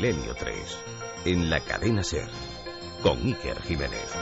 Milenio 3, en la cadena SER, con Iker Jiménez.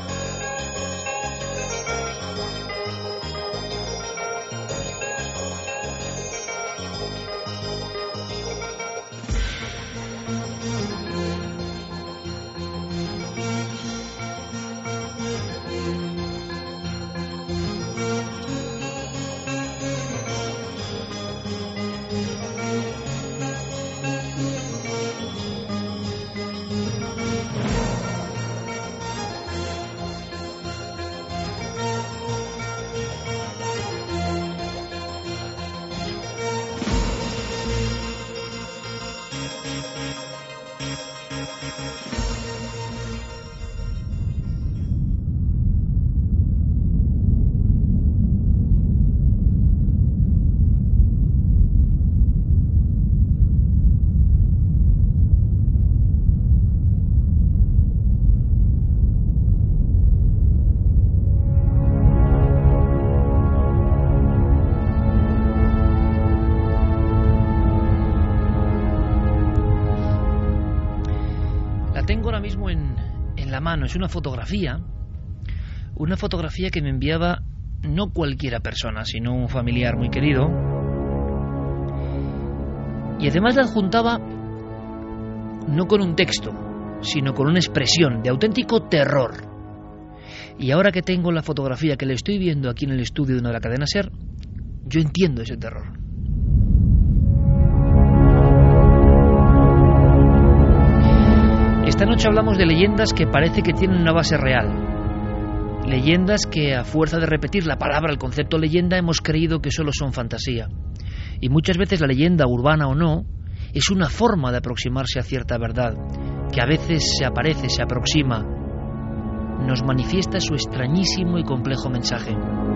Tengo ahora mismo en la mano, es una fotografía que me enviaba no cualquiera persona, sino un familiar muy querido, y además la adjuntaba no con un texto, sino con una expresión de auténtico terror. Y ahora que tengo la fotografía que le estoy viendo aquí en el estudio de la cadena SER, yo entiendo ese terror. Esta noche hablamos de leyendas que parece que tienen una base real. Leyendas que, a fuerza de repetir la palabra, el concepto leyenda, hemos creído que solo son fantasía. Y muchas veces la leyenda, urbana o no, es una forma de aproximarse a cierta verdad, que a veces se aparece, se aproxima, nos manifiesta su extrañísimo y complejo mensaje.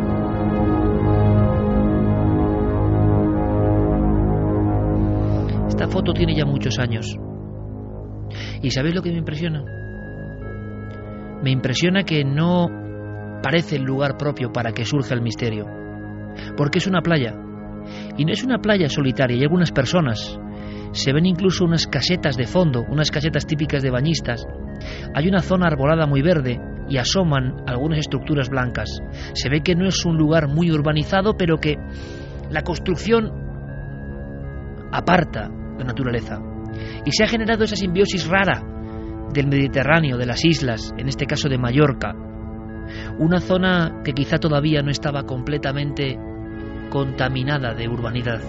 Esta foto tiene ya muchos años. ¿Y sabéis lo que me impresiona? Me impresiona que no parece el lugar propio para que surja el misterio. Porque es una playa. Y no es una playa solitaria, hay algunas personas. Se ven incluso unas casetas de fondo, unas casetas típicas de bañistas. Hay una zona arbolada muy verde y asoman algunas estructuras blancas. Se ve que no es un lugar muy urbanizado, pero que la construcción aparta la naturaleza. Y se ha generado esa simbiosis rara del Mediterráneo, de las islas, en este caso de Mallorca. Una zona que quizá todavía no estaba completamente contaminada de urbanidad.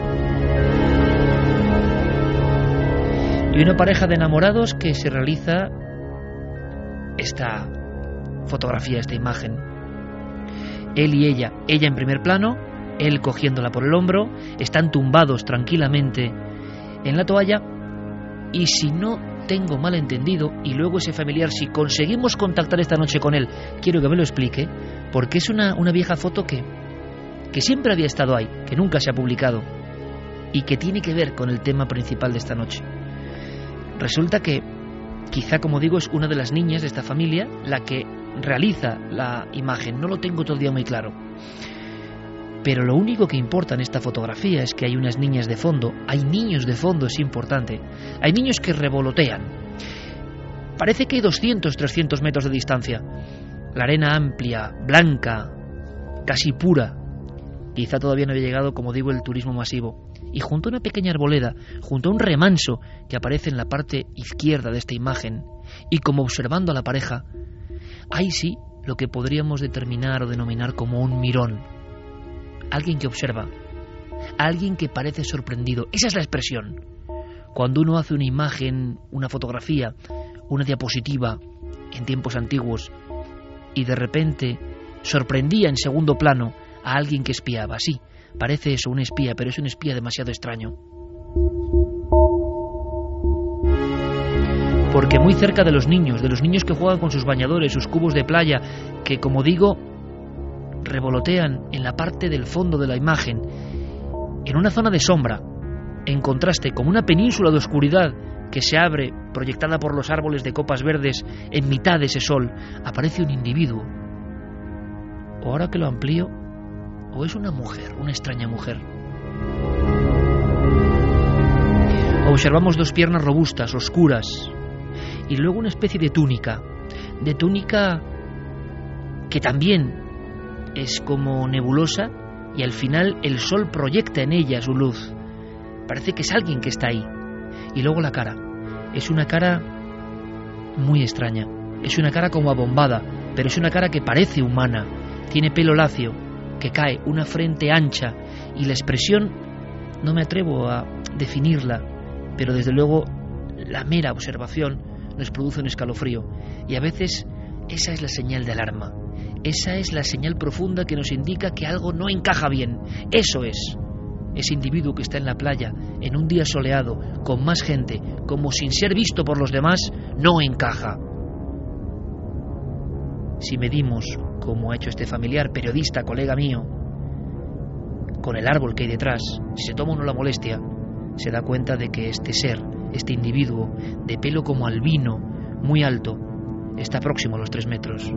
Y una pareja de enamorados que se realiza esta fotografía, esta imagen. Él y ella en primer plano, él cogiéndola por el hombro, están tumbados tranquilamente en la toalla, y si no tengo mal entendido, y luego ese familiar, si conseguimos contactar esta noche con él, quiero que me lo explique, porque es una vieja foto que siempre había estado ahí, que nunca se ha publicado, y que tiene que ver con el tema principal de esta noche. Resulta que, quizá, como digo, es una de las niñas de esta familia la que realiza la imagen. No lo tengo todavía muy claro. Pero lo único que importa en esta fotografía es que hay unas niñas de fondo, hay niños de fondo, es importante. Hay niños que revolotean. Parece que hay 200, 300 metros de distancia. La arena amplia, blanca, casi pura. Quizá todavía no había llegado, como digo, el turismo masivo. Y junto a una pequeña arboleda, junto a un remanso que aparece en la parte izquierda de esta imagen, y como observando a la pareja, hay sí lo que podríamos determinar o denominar como un mirón. Alguien que observa, alguien que parece sorprendido. Esa es la expresión. Cuando uno hace una imagen, una fotografía, una diapositiva en tiempos antiguos, y de repente sorprendía en segundo plano a alguien que espiaba. Sí, parece eso, un espía, pero es un espía demasiado extraño. Porque muy cerca de los niños que juegan con sus bañadores, sus cubos de playa, que, como digo, revolotean en la parte del fondo de la imagen, en una zona de sombra, en contraste con una península de oscuridad que se abre, proyectada por los árboles de copas verdes, en mitad de ese sol, aparece un individuo. O ahora que lo amplío, o es una mujer, una extraña mujer. Observamos 2 piernas robustas, oscuras, y luego una especie de túnica que también es como nebulosa, y al final el sol proyecta en ella su luz. Parece que es alguien que está ahí. Y luego la cara. Es una cara muy extraña. Es una cara como abombada, pero es una cara que parece humana. Tiene pelo lacio, que cae, una frente ancha, y la expresión no me atrevo a definirla, pero desde luego la mera observación nos produce un escalofrío. Y a veces esa es la señal de alarma. Esa es la señal profunda que nos indica que algo no encaja bien. Eso es. Ese individuo que está en la playa, en un día soleado, con más gente, como sin ser visto por los demás, no encaja. Si medimos, como ha hecho este familiar, periodista, colega mío, con el árbol que hay detrás, si se toma uno la molestia, se da cuenta de que este ser, este individuo, de pelo como albino, muy alto, está próximo a los 3 metros.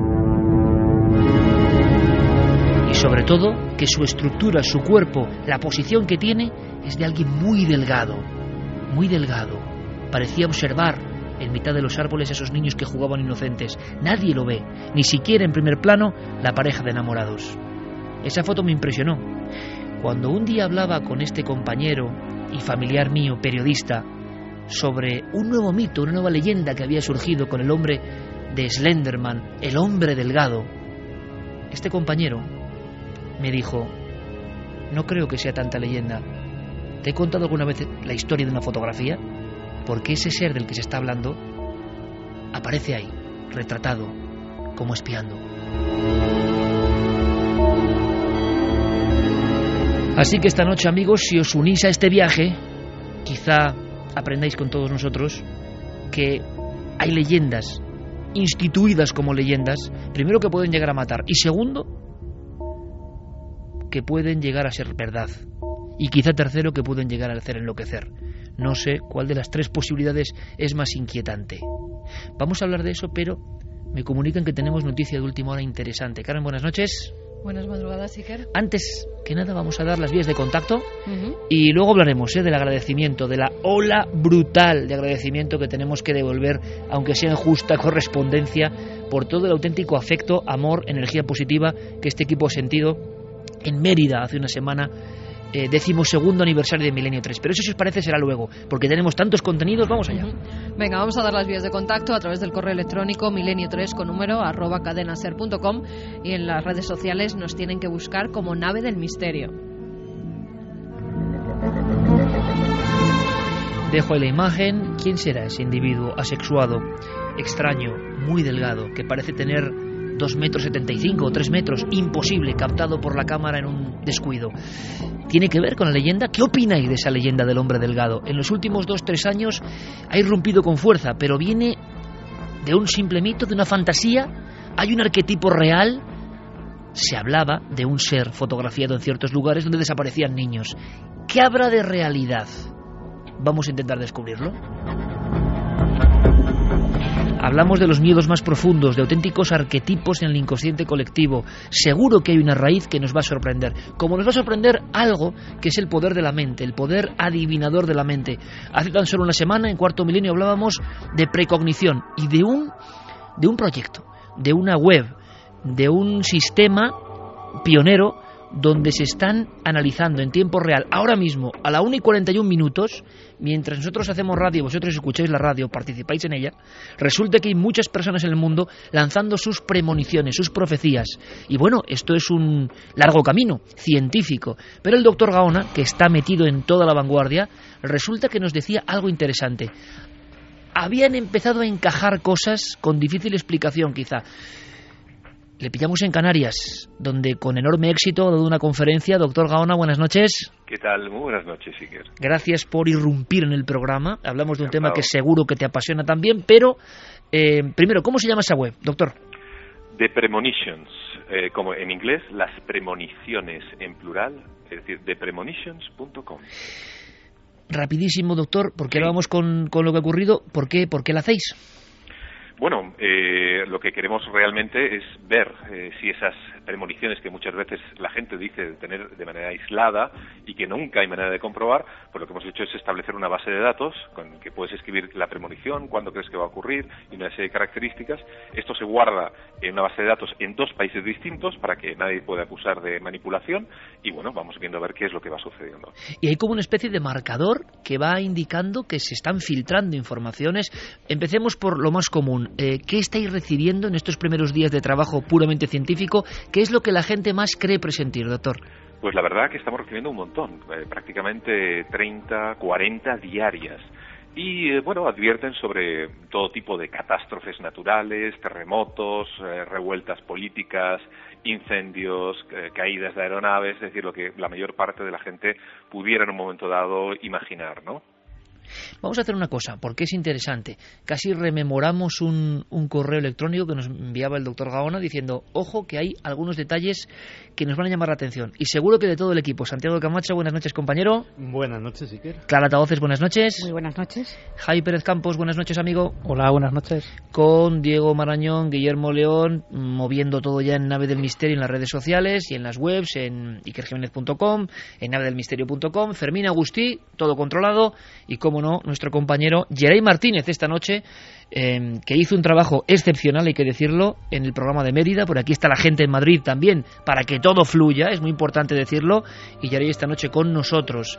Y sobre todo, que su estructura, su cuerpo, la posición que tiene, es de alguien muy delgado, muy delgado. Parecía observar en mitad de los árboles a esos niños que jugaban inocentes. Nadie lo ve, ni siquiera en primer plano la pareja de enamorados. Esa foto me impresionó. Cuando un día hablaba con este compañero y familiar mío, periodista, sobre un nuevo mito, una nueva leyenda que había surgido con el hombre de Slenderman, el hombre delgado, este compañero me dijo: no creo que sea tanta leyenda. ¿Te he contado alguna vez la historia de una fotografía? Porque ese ser del que se está hablando aparece ahí, retratado, como espiando. Así que esta noche, amigos, si os unís a este viaje, quizá aprendáis con todos nosotros que hay leyendas instituidas como leyendas, primero, que pueden llegar a matar, y segundo, que pueden llegar a ser verdad, y quizá tercero, que pueden llegar a hacer enloquecer. No sé cuál de las 3 posibilidades es más inquietante. Vamos a hablar de eso, pero me comunican que tenemos noticia de última hora interesante. Carmen, buenas noches. Buenas madrugadas, Iker. Antes que nada vamos a dar las vías de contacto y luego hablaremos del agradecimiento, de la ola brutal de agradecimiento que tenemos que devolver, aunque sea en justa correspondencia, por todo el auténtico afecto, amor, energía positiva que este equipo ha sentido en Mérida hace una semana, 12º aniversario de Milenio 3. Pero eso, si os parece, será luego, porque tenemos tantos contenidos. Vamos allá. Venga, vamos a dar las vías de contacto a través del correo electrónico milenio3 con número @cadenaser.com, y en las redes sociales nos tienen que buscar como Nave del Misterio. Dejo ahí la imagen. ¿Quién será ese individuo asexuado, extraño, muy delgado, que parece tener 2,75 metros o 3 metros, imposible, captado por la cámara en un descuido? ¿Tiene que ver con la leyenda? ¿Qué opináis de esa leyenda del hombre delgado? En los últimos 2-3 años ha irrumpido con fuerza, pero viene de un simple mito, de una fantasía. ¿Hay un arquetipo real? Se hablaba de un ser fotografiado en ciertos lugares donde desaparecían niños. ¿Qué habrá de realidad? Vamos a intentar descubrirlo. Hablamos de los miedos más profundos, de auténticos arquetipos en el inconsciente colectivo. Seguro que hay una raíz que nos va a sorprender. Como nos va a sorprender algo que es el poder de la mente, el poder adivinador de la mente. Hace tan solo una semana, en Cuarto Milenio, hablábamos de precognición y de un proyecto, de una web, de un sistema pionero donde se están analizando en tiempo real, ahora mismo, a la 1:41, mientras nosotros hacemos radio, vosotros escucháis la radio, participáis en ella, resulta que hay muchas personas en el mundo lanzando sus premoniciones, sus profecías. Y bueno, esto es un largo camino científico, pero el doctor Gaona, que está metido en toda la vanguardia, resulta que nos decía algo interesante. Habían empezado a encajar cosas con difícil explicación, quizá. Le pillamos en Canarias, donde con enorme éxito ha dado una conferencia. Doctor Gaona, buenas noches. ¿Qué tal? Muy buenas noches, Iker. Gracias por irrumpir en el programa. Hablamos de un tema que seguro que te apasiona también, pero primero, ¿cómo se llama esa web, doctor? The Premonitions, como en inglés, las premoniciones en plural, es decir, thepremonitions.com. Rapidísimo, doctor, porque ahora vamos con lo que ha ocurrido. ¿Por qué la hacéis? Bueno, lo que queremos realmente es ver si esas premoniciones que muchas veces la gente dice tener de manera aislada y que nunca hay manera de comprobar, pues lo que hemos hecho es establecer una base de datos con que puedes escribir la premonición, cuándo crees que va a ocurrir y una serie de características. Esto se guarda en una base de datos en 2 países distintos para que nadie pueda acusar de manipulación y bueno, vamos viendo a ver qué es lo que va sucediendo. Y hay como una especie de marcador que va indicando que se están filtrando informaciones. Empecemos por lo más común. ¿Qué estáis recibiendo en estos primeros días de trabajo puramente científico? ¿Qué es lo que la gente más cree presentir, doctor? Pues la verdad que estamos recibiendo un montón, prácticamente 30, 40 diarias. Y bueno, advierten sobre todo tipo de catástrofes naturales, terremotos, revueltas políticas, incendios, caídas de aeronaves, es decir, lo que la mayor parte de la gente pudiera en un momento dado imaginar, ¿no? Vamos a hacer una cosa, porque es interesante. Casi rememoramos un correo electrónico que nos enviaba el doctor Gaona diciendo, ojo, que hay algunos detalles que nos van a llamar la atención. Y seguro que de todo el equipo. Santiago Camacho, buenas noches, compañero. Buenas noches, Iker. Clara Tahoces, buenas noches. Muy buenas noches. Javi Pérez Campos, buenas noches, amigo. Hola, buenas noches. Con Diego Marañón, Guillermo León, moviendo todo ya en Nave del Misterio en las redes sociales y en las webs, en ikerjimenez.com, en navedelmisterio.com. Fermín Agustí, todo controlado. Y como no, nuestro compañero Geray Martínez esta noche, que hizo un trabajo excepcional, hay que decirlo, en el programa de Mérida. Por aquí está la gente en Madrid también, para que todo fluya, es muy importante decirlo. Y Geray esta noche con nosotros.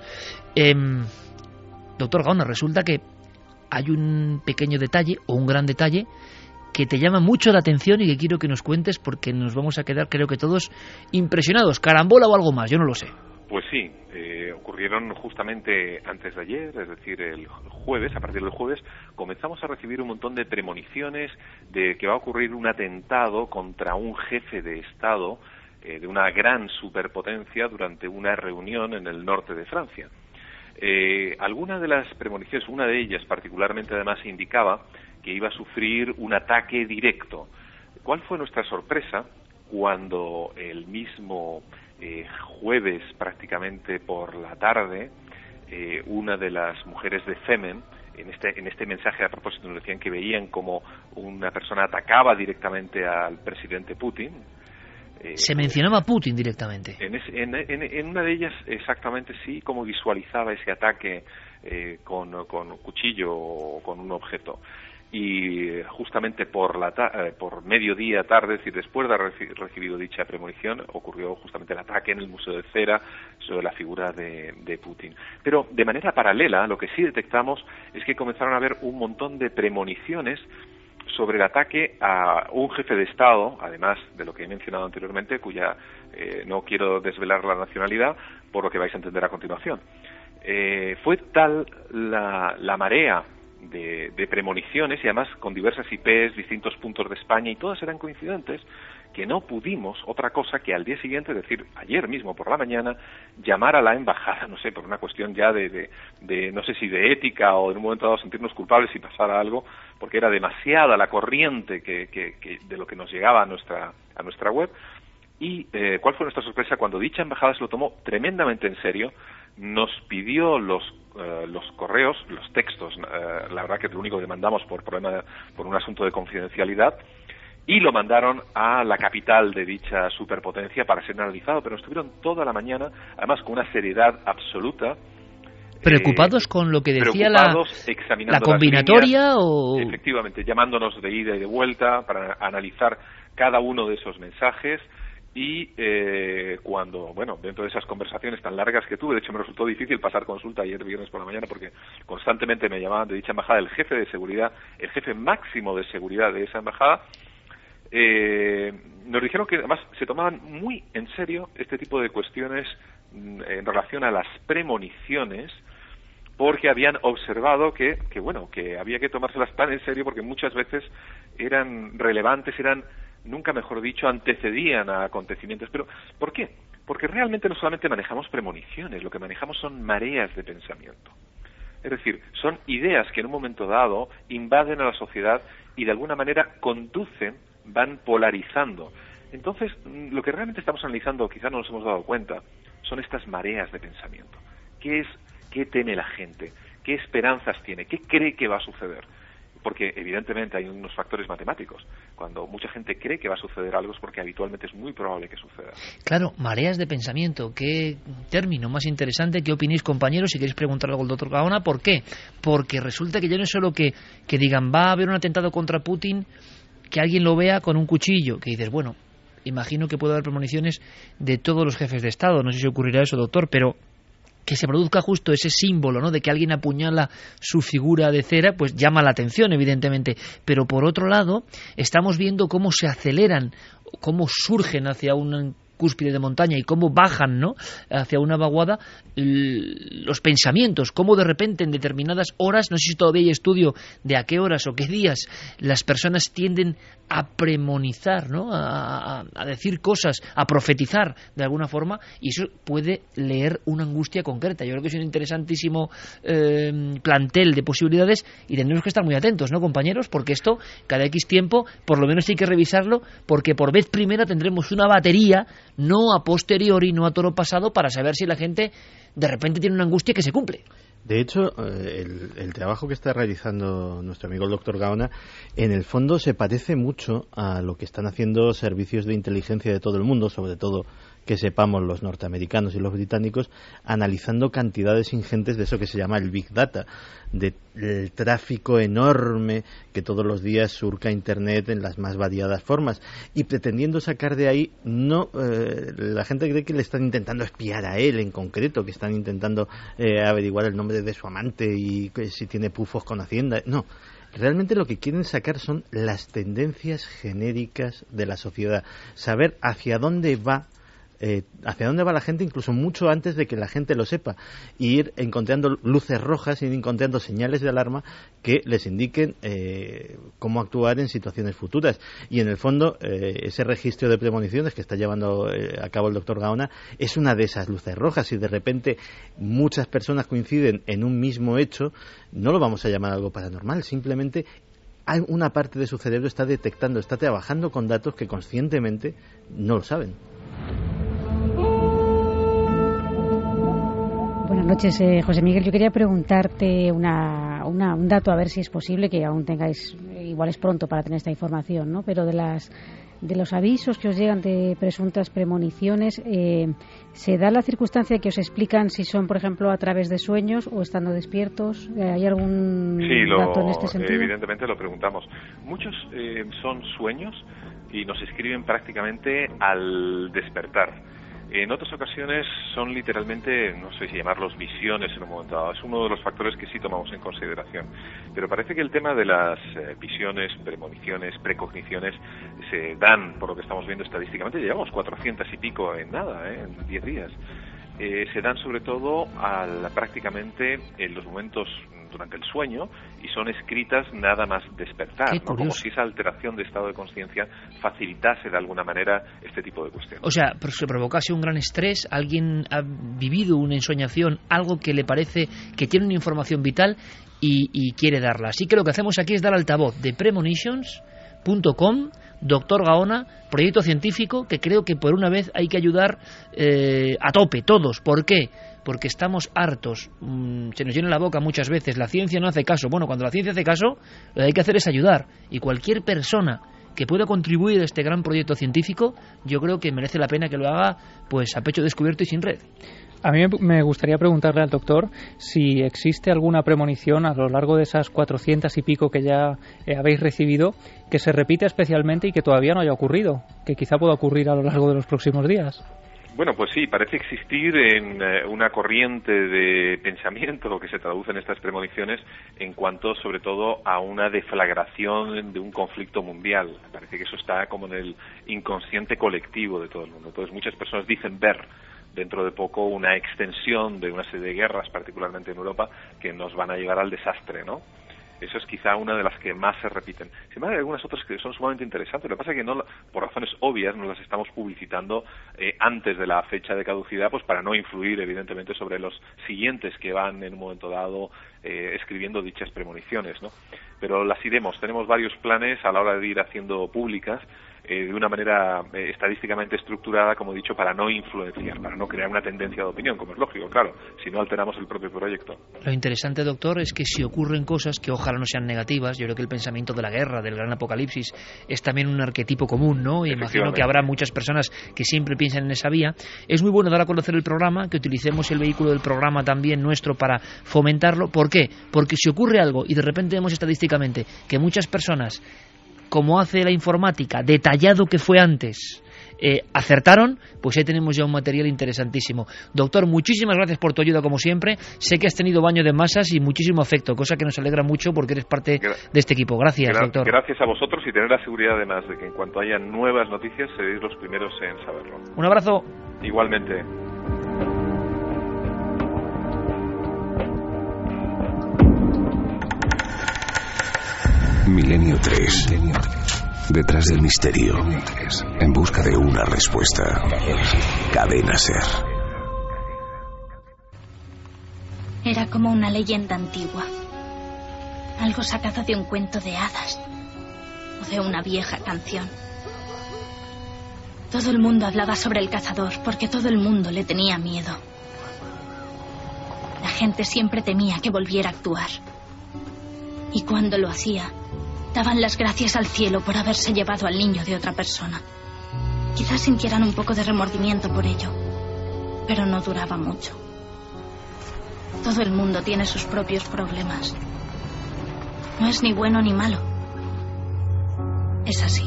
Doctor Gaona, resulta que hay un pequeño detalle, o un gran detalle, que te llama mucho la atención y que quiero que nos cuentes porque nos vamos a quedar, creo que todos, impresionados. ¿Carambola o algo más? Yo no lo sé. Pues sí, ocurrieron justamente antes de ayer, es decir, el jueves. A partir del jueves comenzamos a recibir un montón de premoniciones de que va a ocurrir un atentado contra un jefe de Estado de una gran superpotencia durante una reunión en el norte de Francia. Algunas de las premoniciones, una de ellas particularmente además indicaba que iba a sufrir un ataque directo. ¿Cuál fue nuestra sorpresa cuando el mismo jueves prácticamente por la tarde una de las mujeres de Femen en este mensaje a propósito nos decían que veían como una persona atacaba directamente al presidente Putin? Se mencionaba a Putin directamente. En una de ellas exactamente sí, como visualizaba ese ataque con un cuchillo o con un objeto. Y justamente por mediodía tarde, es decir, después de haber recibido dicha premonición, ocurrió justamente el ataque en el Museo de Cera sobre la figura de Putin. Pero de manera paralela, lo que sí detectamos es que comenzaron a haber un montón de premoniciones sobre el ataque a un jefe de Estado, además de lo que he mencionado anteriormente, cuya no quiero desvelar la nacionalidad, por lo que vais a entender a continuación. Fue tal la marea de premoniciones y además con diversas IPs, distintos puntos de España y todas eran coincidentes, que no pudimos otra cosa que al día siguiente, es decir, ayer mismo por la mañana, llamar a la embajada, no sé, por una cuestión ya de no sé si de ética o en un momento dado sentirnos culpables si pasara algo, porque era demasiada la corriente que de lo que nos llegaba a nuestra web. Y ¿cuál fue nuestra sorpresa? Cuando dicha embajada se lo tomó tremendamente en serio, nos pidió los correos, los textos, la verdad que lo único que mandamos por un asunto de confidencialidad, y lo mandaron a la capital de dicha superpotencia para ser analizado, pero estuvieron toda la mañana, además con una seriedad absoluta. ¿Preocupados con lo que decía la combinatoria o...? Efectivamente, llamándonos de ida y de vuelta para analizar cada uno de esos mensajes. Y cuando, bueno, dentro de esas conversaciones tan largas que tuve, de hecho me resultó difícil pasar consulta ayer viernes por la mañana porque constantemente me llamaban de dicha embajada el jefe de seguridad, el jefe máximo de seguridad de esa embajada. Nos dijeron que además se tomaban muy en serio este tipo de cuestiones en relación a las premoniciones, porque habían observado que había que tomárselas tan en serio porque muchas veces eran relevantes, nunca mejor dicho, antecedían a acontecimientos. ¿Pero por qué? Porque realmente no solamente manejamos premoniciones, lo que manejamos son mareas de pensamiento. Es decir, son ideas que en un momento dado invaden a la sociedad y de alguna manera conducen, van polarizando. Entonces, lo que realmente estamos analizando, quizás no nos hemos dado cuenta, son estas mareas de pensamiento. ¿Qué teme la gente? ¿Qué esperanzas tiene? ¿Qué cree que va a suceder? porque evidentemente hay unos factores matemáticos. Cuando mucha gente cree que va a suceder algo es porque habitualmente es muy probable que suceda. Claro, mareas de pensamiento, qué término más interesante. ¿Qué opináis, compañeros? Si queréis preguntar algo al doctor Gaona, ¿por qué? Porque resulta que ya no es solo que digan va a haber un atentado contra Putin, que alguien lo vea con un cuchillo, que dices, bueno, imagino que puede haber premoniciones de todos los jefes de Estado, no sé si ocurrirá eso, doctor, pero que se produzca justo ese símbolo, ¿no?, de que alguien apuñala su figura de cera, pues llama la atención, evidentemente. Pero por otro lado, estamos viendo cómo se aceleran, cómo surgen hacia una cúspide de montaña y cómo bajan, ¿no?, hacia una vaguada los pensamientos, cómo de repente en determinadas horas, no sé si todavía hay estudio de a qué horas o qué días, las personas tienden a premonizar, ¿no?, a decir cosas, a profetizar de alguna forma, y eso puede leer una angustia concreta. Yo creo que es un interesantísimo plantel de posibilidades y tendremos que estar muy atentos, ¿no, compañeros? Porque esto, cada X tiempo, por lo menos hay que revisarlo, porque por vez primera tendremos una batería, no a posteriori, no a toro pasado, para saber si la gente de repente tiene una angustia que se cumple. De hecho, el trabajo que está realizando nuestro amigo el doctor Gaona, en el fondo se parece mucho a lo que están haciendo servicios de inteligencia de todo el mundo, sobre todo que sepamos los norteamericanos y los británicos, analizando cantidades ingentes de eso que se llama el Big Data, del tráfico enorme que todos los días surca Internet en las más variadas formas, y pretendiendo sacar de ahí, la gente cree que le están intentando espiar a él en concreto, que están intentando averiguar el nombre de su amante y si tiene pufos con Hacienda. No, realmente lo que quieren sacar son las tendencias genéricas de la sociedad, saber hacia dónde va la gente, incluso mucho antes de que la gente lo sepa, e ir encontrando luces rojas, ir encontrando señales de alarma que les indiquen cómo actuar en situaciones futuras. Y en el fondo, ese registro de premoniciones que está llevando a cabo el doctor Gaona es una de esas luces rojas. Si de repente muchas personas coinciden en un mismo hecho, no lo vamos a llamar algo paranormal, simplemente hay una parte de su cerebro está detectando, está trabajando con datos que conscientemente no lo saben. Buenas noches, José Miguel. Yo quería preguntarte un dato, a ver si es posible, que aún tengáis, igual es pronto para tener esta información, ¿no? Pero de los avisos que os llegan de presuntas premoniciones, ¿se da la circunstancia que os explican si son, por ejemplo, a través de sueños o estando despiertos? ¿Hay algún dato en este sentido? Evidentemente lo preguntamos. Muchos son sueños y nos escriben prácticamente al despertar. En otras ocasiones son literalmente, no sé si llamarlos visiones en un momento dado. Es uno de los factores que sí tomamos en consideración. Pero parece que el tema de las visiones, premoniciones, precogniciones se dan, por lo que estamos viendo estadísticamente, llevamos 400 y pico en nada, en 10 días. Se dan sobre todo prácticamente en los momentos durante el sueño y son escritas nada más despertar, ¿no? Como si esa alteración de estado de conciencia facilitase de alguna manera este tipo de cuestiones. O sea, se provocase un gran estrés, alguien ha vivido una ensoñación, algo que le parece que tiene una información vital y quiere darla. Así que lo que hacemos aquí es dar altavoz de premonitions.com, doctor Gaona, proyecto científico que creo que por una vez hay que ayudar a tope, todos. ¿Por qué? Porque estamos hartos, se nos llena la boca muchas veces, la ciencia no hace caso. Bueno, cuando la ciencia hace caso, lo que hay que hacer es ayudar, y cualquier persona que pueda contribuir a este gran proyecto científico, yo creo que merece la pena que lo haga pues a pecho descubierto y sin red. A mí me gustaría preguntarle al doctor si existe alguna premonición a lo largo de esas 400 y pico que ya habéis recibido que se repite especialmente y que todavía no haya ocurrido, que quizá pueda ocurrir a lo largo de los próximos días. Bueno, pues sí, parece existir en una corriente de pensamiento que se traduce en estas premoniciones en cuanto, sobre todo, a una deflagración de un conflicto mundial. Parece que eso está como en el inconsciente colectivo de todo el mundo. Entonces, muchas personas dicen ver dentro de poco una extensión de una serie de guerras, particularmente en Europa, que nos van a llevar al desastre, ¿no? Eso es quizá una de las que más se repiten. Sin embargo, hay algunas otras que son sumamente interesantes. Lo que pasa es que por razones obvias no las estamos publicitando antes de la fecha de caducidad, pues para no influir evidentemente sobre los siguientes que van en un momento dado escribiendo dichas premoniciones, ¿no? Pero las iremos. Tenemos varios planes a la hora de ir haciendo públicas de una manera estadísticamente estructurada, como he dicho, para no influenciar, para no crear una tendencia de opinión, como es lógico, claro, si no alteramos el propio proyecto. Lo interesante, doctor, es que si ocurren cosas que ojalá no sean negativas, yo creo que el pensamiento de la guerra, del gran apocalipsis, es también un arquetipo común, ¿no? Y imagino que habrá muchas personas que siempre piensan en esa vía. Es muy bueno dar a conocer el programa, que utilicemos el vehículo del programa también nuestro para fomentarlo. ¿Por qué? Porque si ocurre algo y de repente vemos estadísticamente que muchas personas, como hace la informática, detallado que fue antes, acertaron, pues ahí tenemos ya un material interesantísimo. Doctor, muchísimas gracias por tu ayuda como siempre. Sé que has tenido baño de masas y muchísimo afecto, cosa que nos alegra mucho porque eres parte de este equipo. Gracias, doctor. Gracias a vosotros y tener la seguridad además de que en cuanto haya nuevas noticias seréis los primeros en saberlo. Un abrazo. Igualmente. Milenio 3. Detrás del misterio, en busca de una respuesta. Cadena SER. Era como una leyenda antigua. Algo sacado de un cuento de hadas. O de una vieja canción. Todo el mundo hablaba sobre el cazador porque todo el mundo le tenía miedo. La gente siempre temía que volviera a actuar. Y cuando lo hacía, daban las gracias al cielo por haberse llevado al niño de otra persona. Quizás sintieran un poco de remordimiento por ello, pero no duraba mucho. Todo el mundo tiene sus propios problemas. No es ni bueno ni malo. Es así.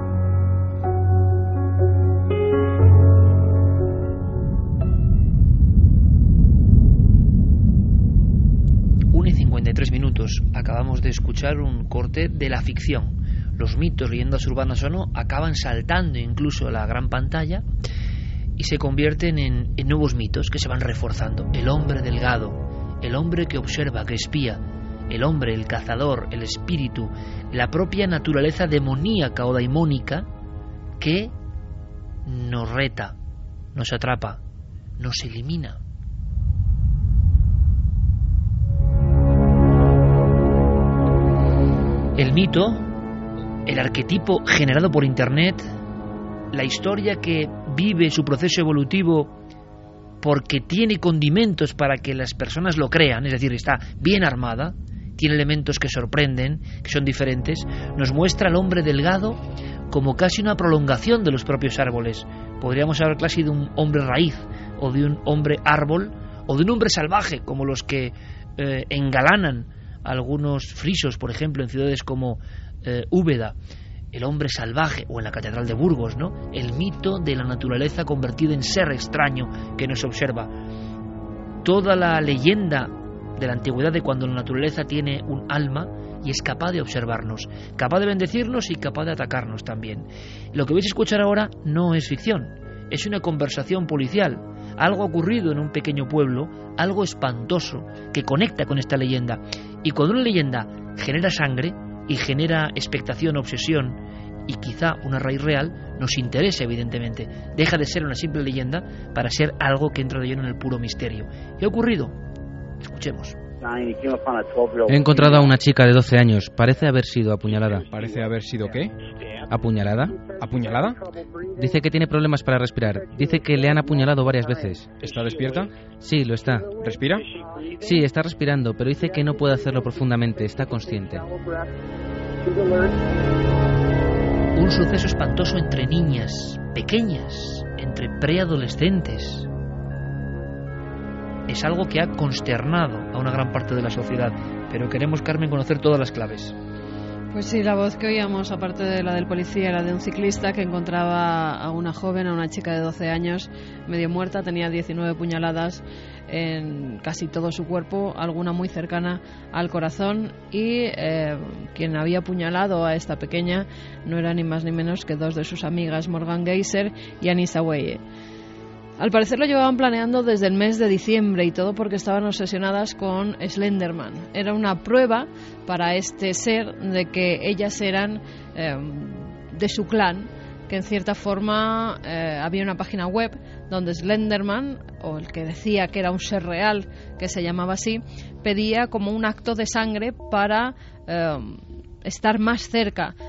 Acabamos de escuchar un corte de la ficción. Los mitos, leyendas urbanas o no, acaban saltando incluso a la gran pantalla y se convierten en nuevos mitos que se van reforzando. El hombre delgado, el hombre que observa, que espía, el hombre, el cazador, el espíritu, la propia naturaleza demoníaca o daimónica que nos reta, nos atrapa, nos elimina. El mito, el arquetipo generado por Internet, la historia que vive su proceso evolutivo porque tiene condimentos para que las personas lo crean, es decir, está bien armada, tiene elementos que sorprenden, que son diferentes, nos muestra al hombre delgado como casi una prolongación de los propios árboles. Podríamos hablar casi de un hombre raíz, o de un hombre árbol, o de un hombre salvaje, como los que engalanan algunos frisos, por ejemplo, en ciudades como Úbeda, el hombre salvaje, o en la Catedral de Burgos, ¿no? El mito de la naturaleza convertida en ser extraño que nos observa. Toda la leyenda de la antigüedad de cuando la naturaleza tiene un alma y es capaz de observarnos, capaz de bendecirnos y capaz de atacarnos también. Lo que vais a escuchar ahora no es ficción, es una conversación policial, algo ocurrido en un pequeño pueblo, algo espantoso que conecta con esta leyenda. Y cuando una leyenda genera sangre y genera expectación, obsesión y quizá una raíz real, nos interesa evidentemente. Deja de ser una simple leyenda para ser algo que entra de lleno en el puro misterio. ¿Qué ha ocurrido? Escuchemos. He encontrado a una chica de 12 años. Parece haber sido apuñalada. ¿Parece haber sido qué? ¿Apuñalada? ¿Apuñalada? Dice que tiene problemas para respirar. Dice que le han apuñalado varias veces. ¿Está despierta? Sí, lo está. ¿Respira? Sí, está respirando, pero dice que no puede hacerlo profundamente. Está consciente. Un suceso espantoso entre niñas pequeñas, entre preadolescentes. Es algo que ha consternado a una gran parte de la sociedad, pero queremos, Carmen, conocer todas las claves. Pues sí, la voz que oíamos, aparte de la del policía, era de un ciclista que encontraba a una joven, a una chica de 12 años, medio muerta, tenía 19 puñaladas en casi todo su cuerpo, alguna muy cercana al corazón, y quien había apuñalado a esta pequeña no era ni más ni menos que dos de sus amigas, Morgan Geyser y Anissa Weye. Al parecer lo llevaban planeando desde el mes de diciembre, y todo porque estaban obsesionadas con Slenderman. Era una prueba para este ser de que ellas eran de su clan, que en cierta forma había una página web donde Slenderman, o el que decía que era un ser real, que se llamaba así, pedía como un acto de sangre para estar más cerca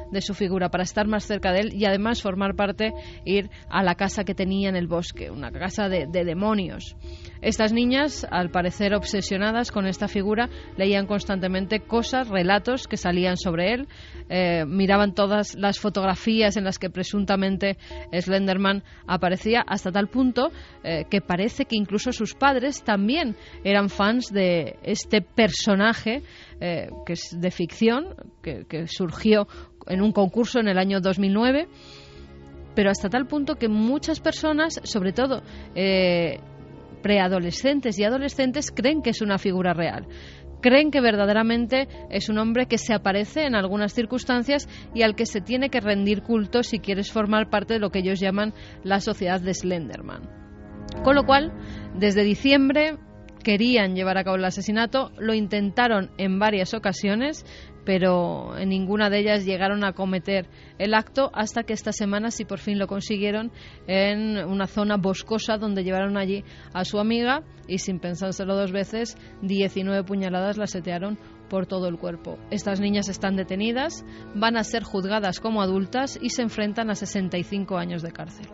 de su figura, para estar más cerca de él y además formar parte, ir a la casa que tenía en el bosque, una casa de demonios. Estas niñas, al parecer obsesionadas con esta figura, leían constantemente cosas, relatos que salían sobre él, miraban todas las fotografías en las que presuntamente Slenderman aparecía, hasta tal punto que parece que incluso sus padres también eran fans de este personaje que es de ficción, que surgió en un concurso en el año 2009, pero hasta tal punto que muchas personas, sobre todo preadolescentes y adolescentes, creen que es una figura real. Creen que verdaderamente es un hombre que se aparece en algunas circunstancias y al que se tiene que rendir culto si quieres formar parte de lo que ellos llaman la sociedad de Slenderman. Con lo cual, desde diciembre querían llevar a cabo el asesinato, lo intentaron en varias ocasiones, pero en ninguna de ellas llegaron a cometer el acto, hasta que esta semana sí por fin lo consiguieron en una zona boscosa donde llevaron allí a su amiga y, sin pensárselo dos veces, 19 puñaladas la setearon por todo el cuerpo. Estas niñas están detenidas, van a ser juzgadas como adultas y se enfrentan a 65 años de cárcel.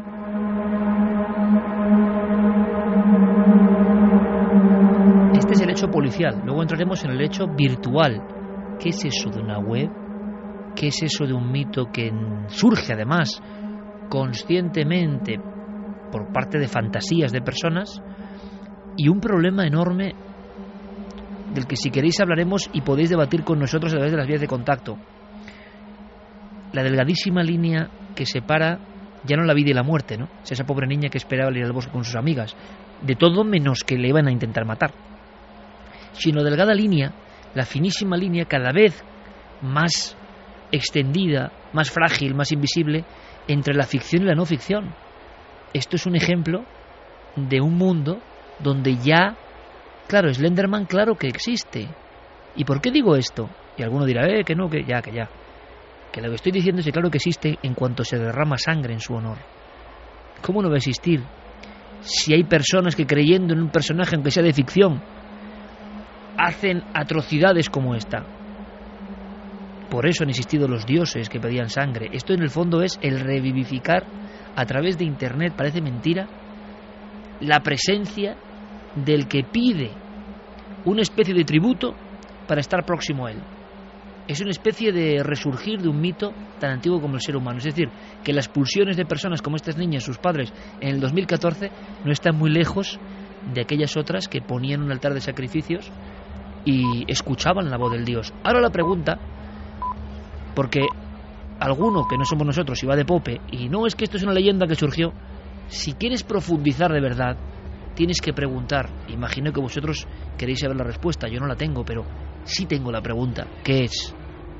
Este es el hecho policial. Luego entraremos en el hecho virtual. ¿Qué es eso de una web? ¿Qué es eso de un mito que surge además conscientemente por parte de fantasías de personas? Y un problema enorme del que, si queréis, hablaremos y podéis debatir con nosotros a través de las vías de contacto. La delgadísima línea que separa ya no la vida y la muerte, ¿no? Es esa pobre niña que esperaba ir al bosque con sus amigas, de todo menos que le iban a intentar matar. Sino delgada línea, la finísima línea, cada vez más extendida, más frágil, más invisible, entre la ficción y la no ficción. Esto es un ejemplo de un mundo donde ya, claro, Slenderman claro que existe. ¿Y por qué digo esto? Y alguno dirá, que no, que ya. Que lo que estoy diciendo es que claro que existe en cuanto se derrama sangre en su honor. ¿Cómo no va a existir si hay personas que, creyendo en un personaje, aunque sea de ficción, hacen atrocidades como esta? Por eso han existido los dioses que pedían sangre. Esto en el fondo es el revivificar a través de Internet, parece mentira, la presencia del que pide una especie de tributo para estar próximo a él. Es una especie de resurgir de un mito tan antiguo como el ser humano. Es decir, que las pulsiones de personas como estas niñas, sus padres, en el 2014, no están muy lejos de aquellas otras que ponían un altar de sacrificios y escuchaban la voz del Dios. Ahora la pregunta, porque alguno que no somos nosotros y va de pope, y no, es que esto es una leyenda que surgió, si quieres profundizar de verdad, tienes que preguntar. Imagino que vosotros queréis saber la respuesta, yo no la tengo, pero sí tengo la pregunta, ¿qué es?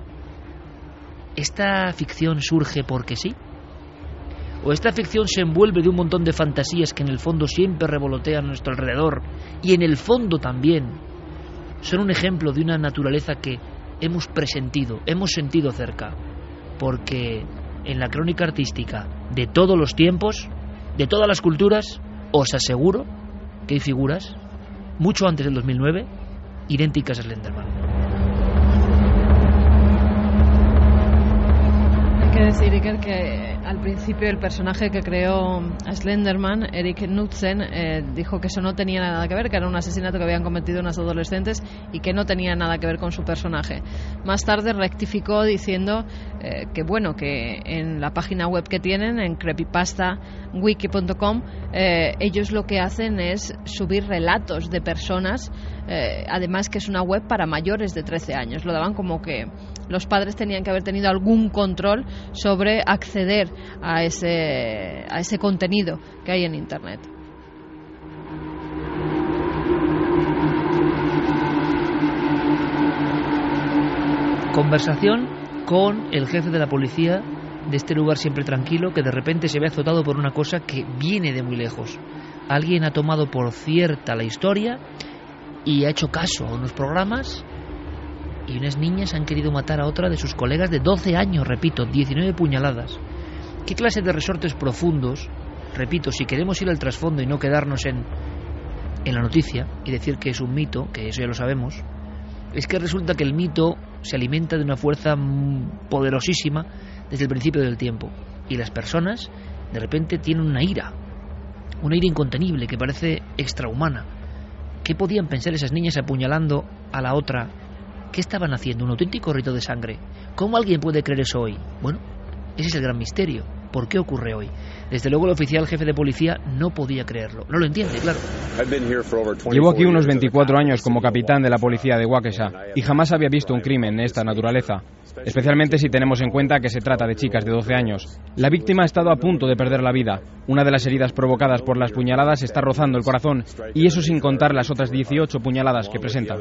¿Esta ficción surge porque sí? ¿O esta ficción se envuelve de un montón de fantasías que en el fondo siempre revolotean a nuestro alrededor y en el fondo también son un ejemplo de una naturaleza que hemos presentido, hemos sentido cerca? Porque en la crónica artística de todos los tiempos, de todas las culturas, os aseguro que hay figuras, mucho antes del 2009, idénticas a Slenderman. Hay que decir, Iker, que al principio el personaje que creó a Slenderman, Erik Knudsen, dijo que eso no tenía nada que ver, que era un asesinato que habían cometido unas adolescentes y que no tenía nada que ver con su personaje. Más tarde rectificó diciendo que bueno, que en la página web que tienen, en creepypastawiki.com, ellos lo que hacen es subir relatos de personas, además que es una web para mayores de 13 años. Lo daban como que los padres tenían que haber tenido algún control sobre acceder a ese contenido que hay en Internet. Conversación con el jefe de la policía de este lugar siempre tranquilo, que de repente se ve azotado por una cosa que viene de muy lejos. Alguien ha tomado por cierta la historia y ha hecho caso a unos programas, y unas niñas han querido matar a otra de sus colegas de 12 años, repito, 19 puñaladas. ¿Qué clase de resortes profundos? Repito, si queremos ir al trasfondo y no quedarnos en la noticia y decir que es un mito, que eso ya lo sabemos, es que resulta que el mito se alimenta de una fuerza poderosísima desde el principio del tiempo. Y las personas, de repente, tienen una ira incontenible que parece extrahumana. ¿Qué podían pensar esas niñas apuñalando a la otra? ¿Qué estaban haciendo? Un auténtico rito de sangre. ¿Cómo alguien puede creer eso hoy? Bueno, ese es el gran misterio. ¿Por qué ocurre hoy? Desde luego el oficial jefe de policía no podía creerlo. No lo entiende, claro. Llevo aquí unos 24 años como capitán de la policía de Waukesha y jamás había visto un crimen de esta naturaleza, especialmente si tenemos en cuenta que se trata de chicas de 12 años. La víctima ha estado a punto de perder la vida. Una de las heridas provocadas por las puñaladas está rozando el corazón, y eso sin contar las otras 18 puñaladas que presenta.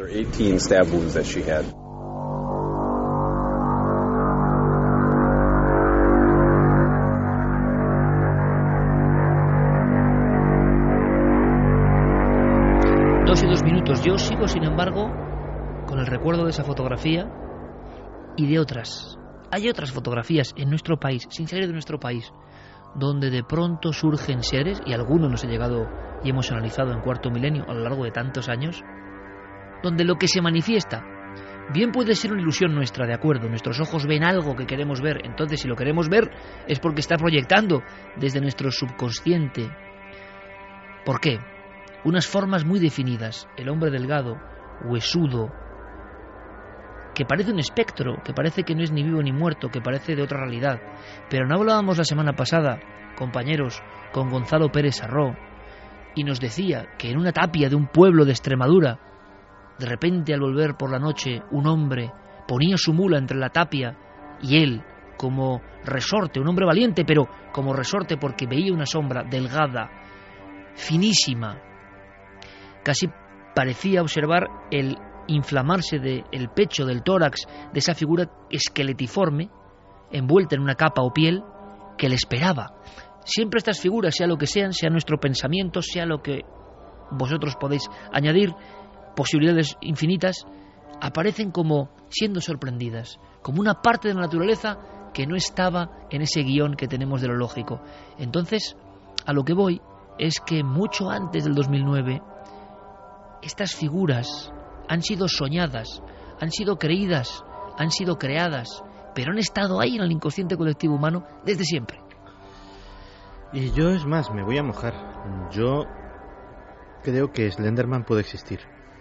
2:02. Yo sigo, sin embargo, con el recuerdo de esa fotografía y de otras. Hay otras fotografías en nuestro país, sin salir de nuestro país, donde de pronto surgen seres, y algunos nos he llegado y hemos analizado en Cuarto Milenio a lo largo de tantos años, donde lo que se manifiesta bien puede ser una ilusión nuestra, de acuerdo, nuestros ojos ven algo que queremos ver, entonces si lo queremos ver es porque está proyectando desde nuestro subconsciente. ¿Por qué? Unas formas muy definidas, el hombre delgado, huesudo, que parece un espectro, que parece que no es ni vivo ni muerto, que parece de otra realidad. Pero no hablábamos la semana pasada, compañeros, con Gonzalo Pérez Sarró, y nos decía que en una tapia de un pueblo de Extremadura, de repente al volver por la noche, un hombre ponía su mula entre la tapia y él, como resorte, un hombre valiente, pero como resorte porque veía una sombra delgada, finísima, casi parecía observar el inflamarse del pecho, del tórax, de esa figura esqueletiforme, envuelta en una capa o piel, que le esperaba. Siempre estas figuras, sea lo que sean, sea nuestro pensamiento, sea lo que vosotros podéis añadir, posibilidades infinitas, aparecen como siendo sorprendidas, como una parte de la naturaleza que no estaba en ese guión que tenemos de lo lógico. Entonces, a lo que voy es que mucho antes del 2009, estas figuras han sido soñadas, han sido creídas, han sido creadas, pero han estado ahí en el inconsciente colectivo humano desde siempre. Y yo, es más, me voy a mojar. Yo creo que Slenderman puede existir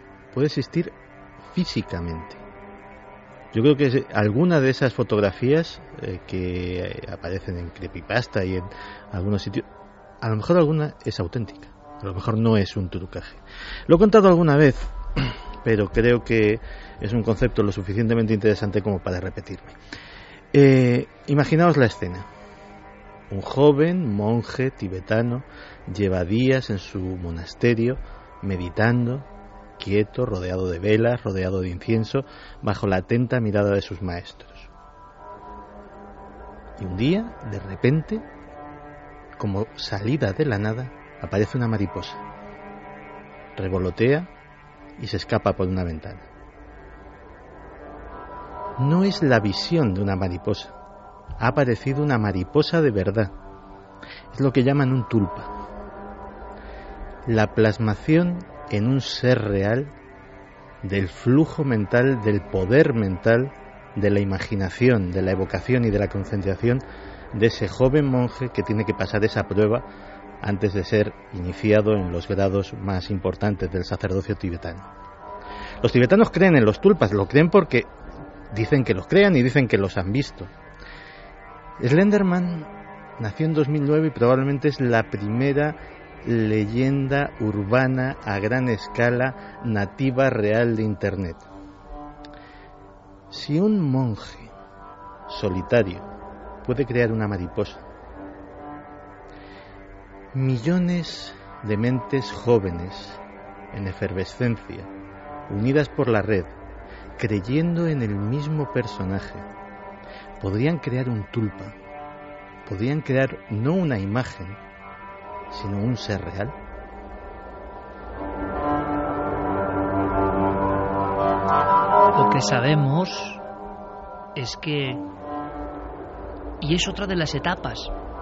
físicamente. Yo creo que alguna de esas fotografías que aparecen en Creepypasta y en algunos sitios, a lo mejor alguna es auténtica, a lo mejor no es un trucaje. Lo he contado alguna vez, pero creo que es un concepto lo suficientemente interesante como para repetirme. Imaginaos la escena. Un joven monje tibetano lleva días en su monasterio meditando, quieto, rodeado de velas, rodeado de incienso, bajo la atenta mirada de sus maestros. Y un día, de repente, como salida de la nada, aparece una mariposa. Revolotea y se escapa por una ventana. No es la visión de una mariposa. Ha aparecido una mariposa de verdad. Es lo que llaman un tulpa. La plasmación en un ser real del flujo mental, del poder mental, de la imaginación, de la evocación y de la concentración de ese joven monje que tiene que pasar esa prueba antes de ser iniciado en los grados más importantes del sacerdocio tibetano. Los tibetanos creen en los tulpas, lo creen porque dicen que los crean y dicen que los han visto. Slenderman nació en 2009 y probablemente es la primera leyenda urbana a gran escala nativa real de Internet. Si un monje solitario puede crear una mariposa, millones de mentes jóvenes en efervescencia, unidas por la red, creyendo en el mismo personaje, podrían crear un tulpa, podrían crear no una imagen, sino un ser real. Lo que sabemos es que, y es otra de las etapas,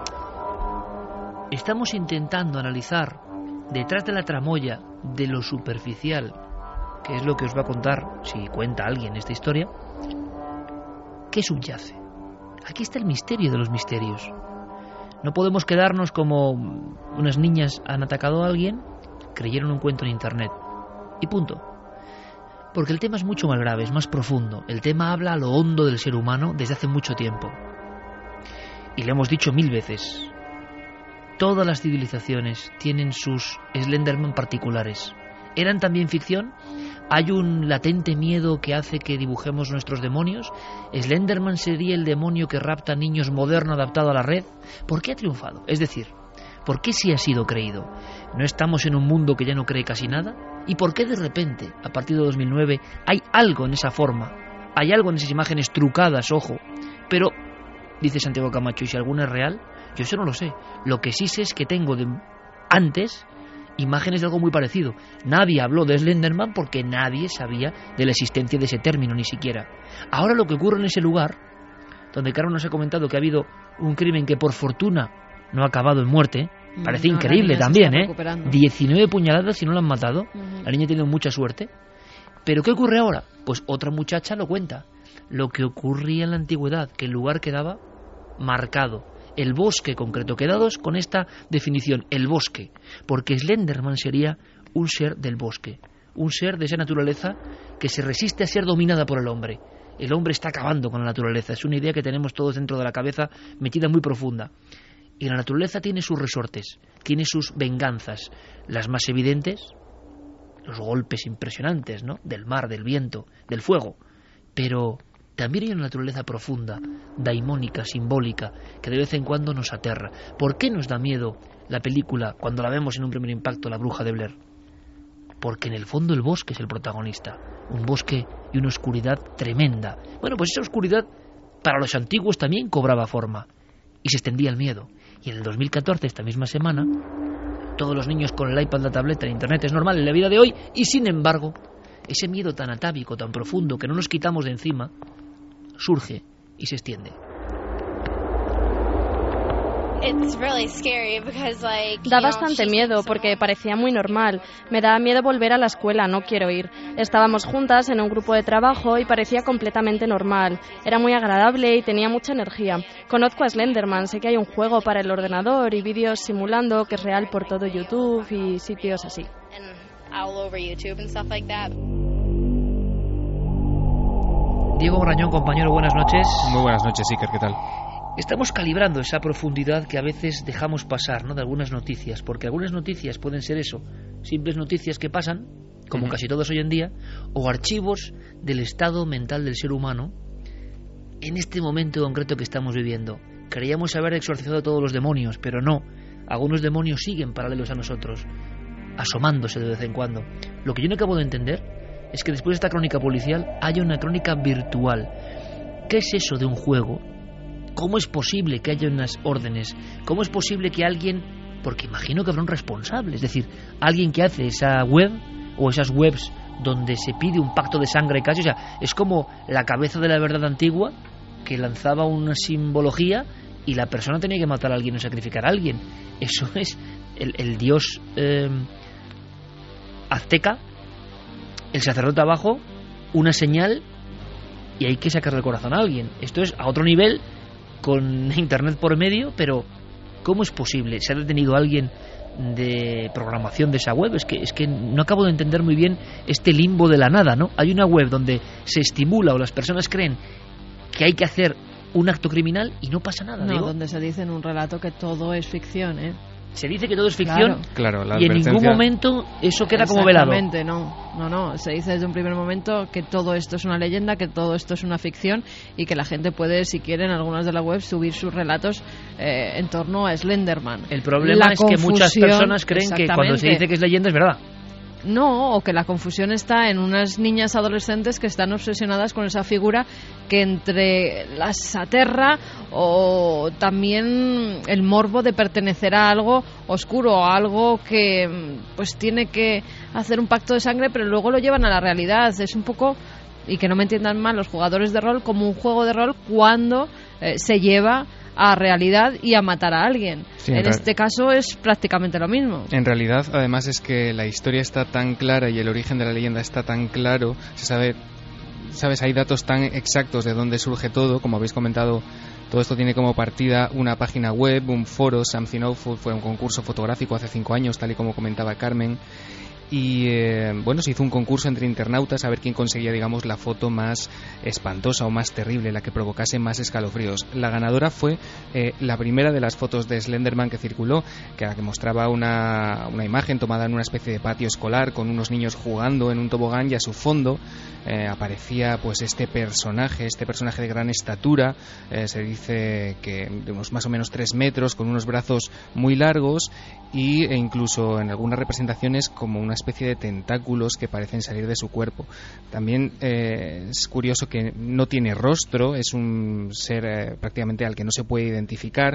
estamos intentando analizar detrás de la tramoya de lo superficial que es lo que os va a contar, si cuenta alguien esta historia, ¿qué subyace? Aquí está el misterio de los misterios. No podemos quedarnos como unas niñas han atacado a alguien, creyeron un cuento en internet y punto. Porque el tema es mucho más grave, es más profundo. El tema habla a lo hondo del ser humano desde hace mucho tiempo. Y le hemos dicho 1000 veces, todas las civilizaciones tienen sus Slenderman particulares. ¿Eran también ficción? ¿Hay un latente miedo que hace que dibujemos nuestros demonios? ¿Slenderman sería el demonio que rapta niños moderno adaptado a la red? ¿Por qué ha triunfado? Es decir, ¿por qué sí ha sido creído? ¿No estamos en un mundo que ya no cree casi nada? ¿Y por qué de repente, a partir de 2009, hay algo en esa forma? Hay algo en esas imágenes trucadas, ojo. Pero, dice Santiago Camacho, ¿y si alguna es real? Yo eso no lo sé. Lo que sí sé es que tengo de antes imágenes de algo muy parecido. Nadie habló de Slenderman porque nadie sabía de la existencia de ese término, ni siquiera. Ahora lo que ocurre en ese lugar, donde Carlos nos ha comentado que ha habido un crimen que por fortuna no ha acabado en muerte, parece increíble también, 19 puñaladas y no la han matado. La niña ha tenido mucha suerte. ¿Pero qué ocurre ahora? Pues otra muchacha lo cuenta. Lo que ocurría en la antigüedad, que el lugar quedaba marcado. El bosque concreto, quedados con esta definición, el bosque, porque Slenderman sería un ser del bosque, un ser de esa naturaleza que se resiste a ser dominada por el hombre. El hombre está acabando con la naturaleza, es una idea que tenemos todos dentro de la cabeza, metida muy profunda. Y la naturaleza tiene sus resortes, tiene sus venganzas, las más evidentes, los golpes impresionantes, ¿no?, del mar, del viento, del fuego, pero también hay una naturaleza profunda, daimónica, simbólica, que de vez en cuando nos aterra. ¿Por qué nos da miedo la película cuando la vemos en un primer impacto, La Bruja de Blair? Porque en el fondo el bosque es el protagonista, un bosque y una oscuridad tremenda. Bueno, pues esa oscuridad para los antiguos también cobraba forma y se extendía el miedo. Y en el 2014, esta misma semana, todos los niños con el iPad, la tableta, el internet es normal en la vida de hoy, y sin embargo, ese miedo tan atávico, tan profundo, que no nos quitamos de encima, surge y se extiende. Da bastante miedo porque parecía muy normal. Me daba miedo volver a la escuela, no quiero ir. Estábamos juntas en un grupo de trabajo y parecía completamente normal. Era muy agradable y tenía mucha energía. Conozco a Slenderman, sé que hay un juego para el ordenador y vídeos simulando que es real por todo YouTube y sitios así. Diego Morañón, compañero, buenas noches. Muy buenas noches, Iker, ¿qué tal? Estamos calibrando esa profundidad que a veces dejamos pasar, ¿no?, de algunas noticias, porque algunas noticias pueden ser eso, simples noticias que pasan, como casi todas hoy en día, o archivos del estado mental del ser humano en este momento concreto que estamos viviendo. Creíamos haber exorcizado a todos los demonios, pero no, algunos demonios siguen paralelos a nosotros, asomándose de vez en cuando. Lo que yo no acabo de entender es que después de esta crónica policial haya una crónica virtual. ¿Qué es eso de un juego? ¿Cómo es posible que haya unas órdenes? ¿Cómo es posible que alguien, porque imagino que habrá un responsable, es decir, alguien que hace esa web o esas webs donde se pide un pacto de sangre casi, o sea, es como la cabeza de la verdad antigua que lanzaba una simbología y la persona tenía que matar a alguien o sacrificar a alguien? Eso es el dios azteca, el sacerdote abajo, una señal y hay que sacarle el corazón a alguien. Esto es a otro nivel, con internet por medio, pero ¿cómo es posible? ¿Se ha detenido alguien de programación de esa web? Es que no acabo de entender muy bien este limbo de la nada, ¿no? Hay una web donde se estimula o las personas creen que hay que hacer un acto criminal y no pasa nada. No, digo, donde se dice en un relato que todo es ficción, ¿eh? Se dice que todo es ficción, claro, y en ningún momento eso queda como velado. Exactamente, no. Se dice desde un primer momento que todo esto es una leyenda, que todo esto es una ficción y que la gente puede, si quiere, en algunas de las webs subir sus relatos en torno a Slenderman. El problema es que muchas personas creen que cuando se dice que es leyenda es verdad. No, o que la confusión está en unas niñas adolescentes que están obsesionadas con esa figura que entre las aterra o también el morbo de pertenecer a algo oscuro, a algo que pues tiene que hacer un pacto de sangre, pero luego lo llevan a la realidad. Es un poco, y que no me entiendan mal los jugadores de rol, como un juego de rol cuando se lleva a realidad y a matar a alguien. Sí, en este caso es prácticamente lo mismo. En realidad, además, es que la historia está tan clara y el origen de la leyenda está tan claro, se sabe, ¿sabes? Hay datos tan exactos de dónde surge todo, como habéis comentado. Todo esto tiene como partida una página web, un foro. Something Awful fue un concurso fotográfico hace 5 años, tal y como comentaba Carmen. Y bueno, se hizo un concurso entre internautas a ver quién conseguía, digamos, la foto más espantosa o más terrible, la que provocase más escalofríos. La ganadora fue la primera de las fotos de Slenderman que circuló, que mostraba una imagen tomada en una especie de patio escolar con unos niños jugando en un tobogán, y a su fondo aparecía pues este personaje de gran estatura, se dice que de unos más o menos 3 metros, con unos brazos muy largos e incluso en algunas representaciones como una especie de tentáculos que parecen salir de su cuerpo. También es curioso que no tiene rostro, es un ser prácticamente al que no se puede identificar.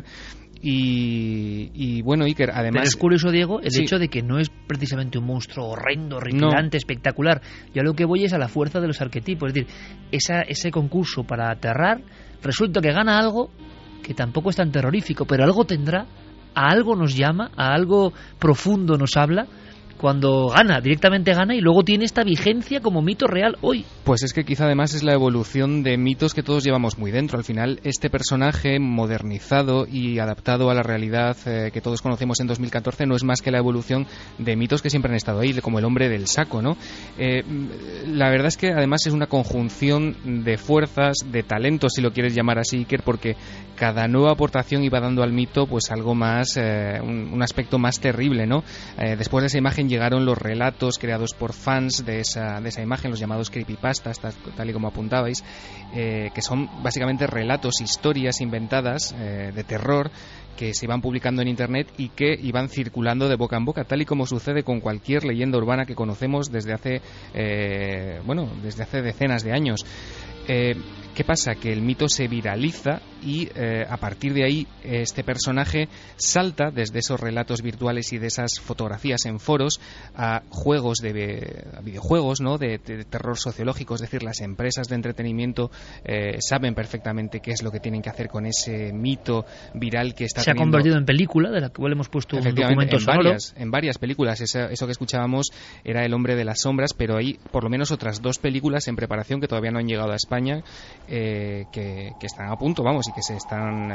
Y bueno, Iker, además... Pero es curioso, Diego, el hecho de que no es precisamente un monstruo horrendo, horripilante, espectacular. Yo a lo que voy es a la fuerza de los arquetipos. Es decir, ese concurso para aterrar, resulta que gana algo que tampoco es tan terrorífico, pero algo tendrá, a algo nos llama, a algo profundo nos habla, cuando directamente gana, y luego tiene esta vigencia como mito real hoy. Pues es que quizá además es la evolución de mitos que todos llevamos muy dentro. Al final, este personaje modernizado y adaptado a la realidad que todos conocemos en 2014 no es más que la evolución de mitos que siempre han estado ahí, como el hombre del saco, ¿no? La verdad es que además es una conjunción de fuerzas, de talentos, si lo quieres llamar así, Iker, porque cada nueva aportación iba dando al mito pues algo más, un aspecto más terrible, ¿no? Después de esa imagen llegaron los relatos creados por fans de esa imagen, los llamados creepypastas, tal y como apuntabais, que son básicamente relatos, historias inventadas de terror que se iban publicando en internet y que iban circulando de boca en boca, tal y como sucede con cualquier leyenda urbana que conocemos desde hace decenas de años. ¿Qué pasa? Que el mito se viraliza y a partir de ahí este personaje salta desde esos relatos virtuales y de esas fotografías en foros a juegos a videojuegos, ¿no? de terror sociológico. Es decir, las empresas de entretenimiento saben perfectamente qué es lo que tienen que hacer con ese mito viral que está teniendo. Se ha convertido en película, de la cual hemos puesto un documento sonoro. En varias películas. Eso que escuchábamos era El hombre de las sombras, pero hay por lo menos otras 2 películas en preparación que todavía no han llegado a España, que están a punto, y que están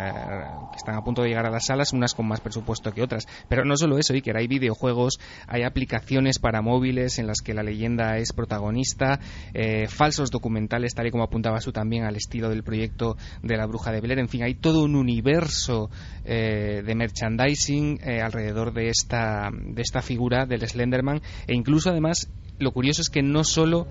a punto de llegar a las salas, unas con más presupuesto que otras. Pero no solo eso, Iker, hay videojuegos, hay aplicaciones para móviles en las que la leyenda es protagonista, falsos documentales, tal y como apuntabas tú también, al estilo del proyecto de la Bruja de Blair. En fin, hay todo un universo de merchandising alrededor de esta figura del Slenderman, e incluso además lo curioso es que no solo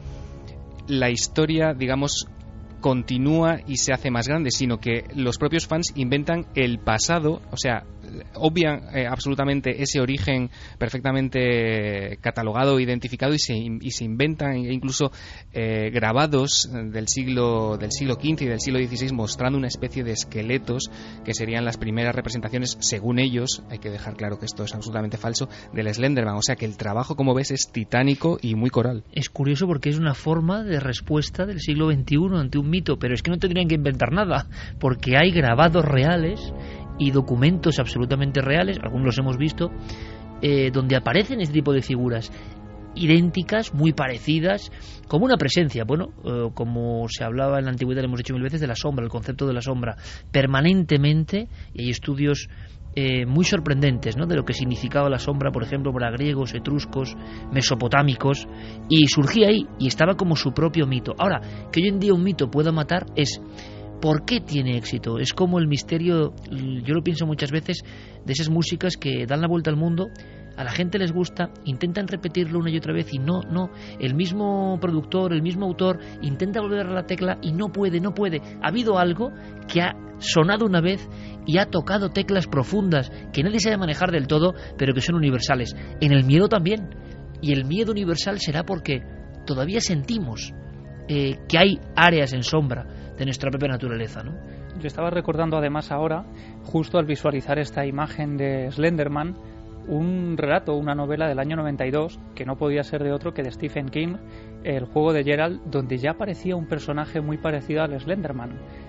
la historia, digamos, continúa y se hace más grande, sino que los propios fans inventan el pasado, o sea, obvian absolutamente ese origen perfectamente catalogado, identificado, y se inventan incluso grabados del siglo XV y del siglo XVI mostrando una especie de esqueletos que serían las primeras representaciones, según ellos, hay que dejar claro que esto es absolutamente falso, del Slenderman. O sea que el trabajo, como ves, es titánico y muy coral. Es curioso porque es una forma de respuesta del siglo XXI ante un mito, pero es que no tendrían que inventar nada, porque hay grabados reales y documentos absolutamente reales, algunos los hemos visto, donde aparecen este tipo de figuras idénticas, muy parecidas, como una presencia, como se hablaba en la antigüedad, lo hemos dicho 1000 veces, de la sombra, el concepto de la sombra, permanentemente, y hay estudios muy sorprendentes, ¿no?, de lo que significaba la sombra, por ejemplo, para griegos, etruscos, mesopotámicos, y surgía ahí, y estaba como su propio mito. Ahora, que hoy en día un mito pueda matar es... ¿por qué tiene éxito? Es como el misterio, yo lo pienso muchas veces, de esas músicas que dan la vuelta al mundo, a la gente les gusta, intentan repetirlo una y otra vez y no, el mismo productor, el mismo autor intenta volver a la tecla y no puede. Ha habido algo que ha sonado una vez y ha tocado teclas profundas que nadie sabe manejar del todo, pero que son universales. En el miedo también, y el miedo universal será porque todavía sentimos que hay áreas en sombra de nuestra propia naturaleza, ¿no? Yo estaba recordando además ahora, justo al visualizar esta imagen de Slenderman, un relato, una novela del año 92, que no podía ser de otro que de Stephen King, El juego de Gerald, donde ya aparecía un personaje muy parecido al Slenderman.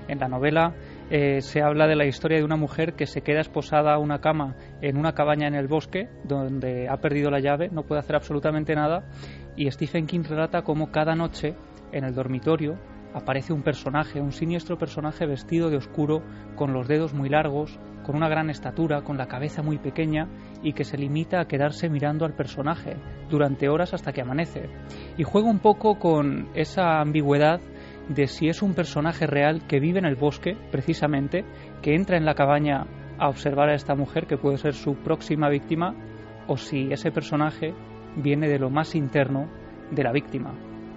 En la novela se habla de la historia de una mujer que se queda esposada a una cama en una cabaña en el bosque donde ha perdido la llave, no puede hacer absolutamente nada, y Stephen King relata cómo cada noche en el dormitorio aparece un personaje, un siniestro personaje vestido de oscuro, con los dedos muy largos, con una gran estatura, con la cabeza muy pequeña, y que se limita a quedarse mirando al personaje durante horas hasta que amanece. Y juega un poco con esa ambigüedad de si es un personaje real que vive en el bosque, precisamente, que entra en la cabaña a observar a esta mujer que puede ser su próxima víctima, o si ese personaje viene de lo más interno de la víctima.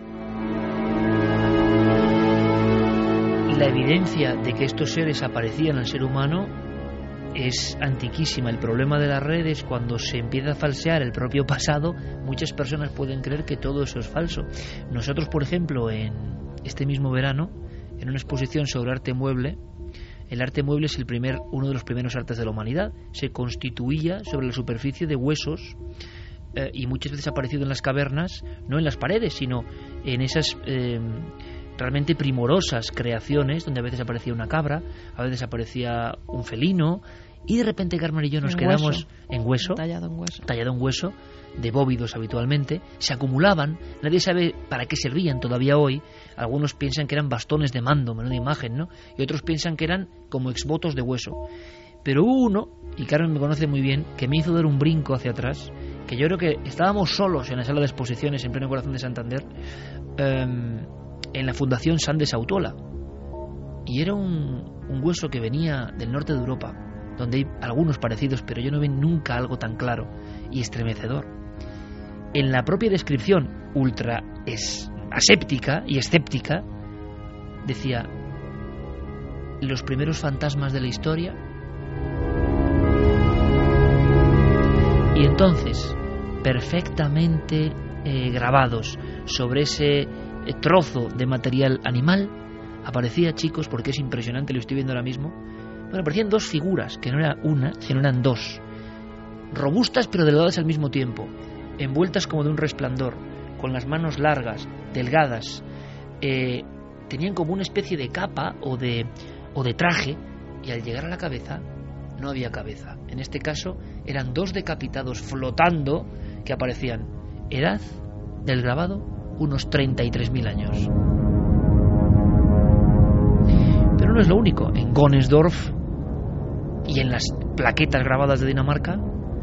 La evidencia de que estos seres aparecían al ser humano es antiquísima. El problema de las redes, cuando se empieza a falsear el propio pasado, muchas personas pueden creer que todo eso es falso. Nosotros, por ejemplo, en este mismo verano, en una exposición sobre arte mueble, el arte mueble es uno de los primeros artes de la humanidad. Se constituía sobre la superficie de huesos y muchas veces ha aparecido en las cavernas, no en las paredes, sino en esas realmente primorosas creaciones donde a veces aparecía una cabra, a veces aparecía un felino, y de repente Carmen y yo nos quedamos en hueso, tallado en hueso, de bóvidos habitualmente, se acumulaban, nadie sabe para qué servían todavía hoy. Algunos piensan que eran bastones de mando, menuda imagen, ¿no? Y otros piensan que eran como exvotos de hueso. Pero hubo uno, y Carmen me conoce muy bien, que me hizo dar un brinco hacia atrás, que yo creo que estábamos solos en la sala de exposiciones en pleno corazón de Santander, en la Fundación Sandes Autola, y era un hueso que venía del norte de Europa, donde hay algunos parecidos, pero yo no vi nunca algo tan claro y estremecedor. En la propia descripción ultra aséptica y escéptica decía: los primeros fantasmas de la historia. Y entonces, perfectamente grabados sobre ese trozo de material animal, aparecía, chicos, porque es impresionante, lo estoy viendo ahora mismo, bueno, aparecían dos figuras, que no era una, sino eran dos, robustas pero delgadas al mismo tiempo, envueltas como de un resplandor, con las manos largas, delgadas, tenían como una especie de capa o de traje, y al llegar a la cabeza no había cabeza. En este caso eran dos decapitados flotando que aparecían. Edad del grabado, unos 33.000 años. Pero no es lo único. En Gonsdorf y en las plaquetas grabadas de Dinamarca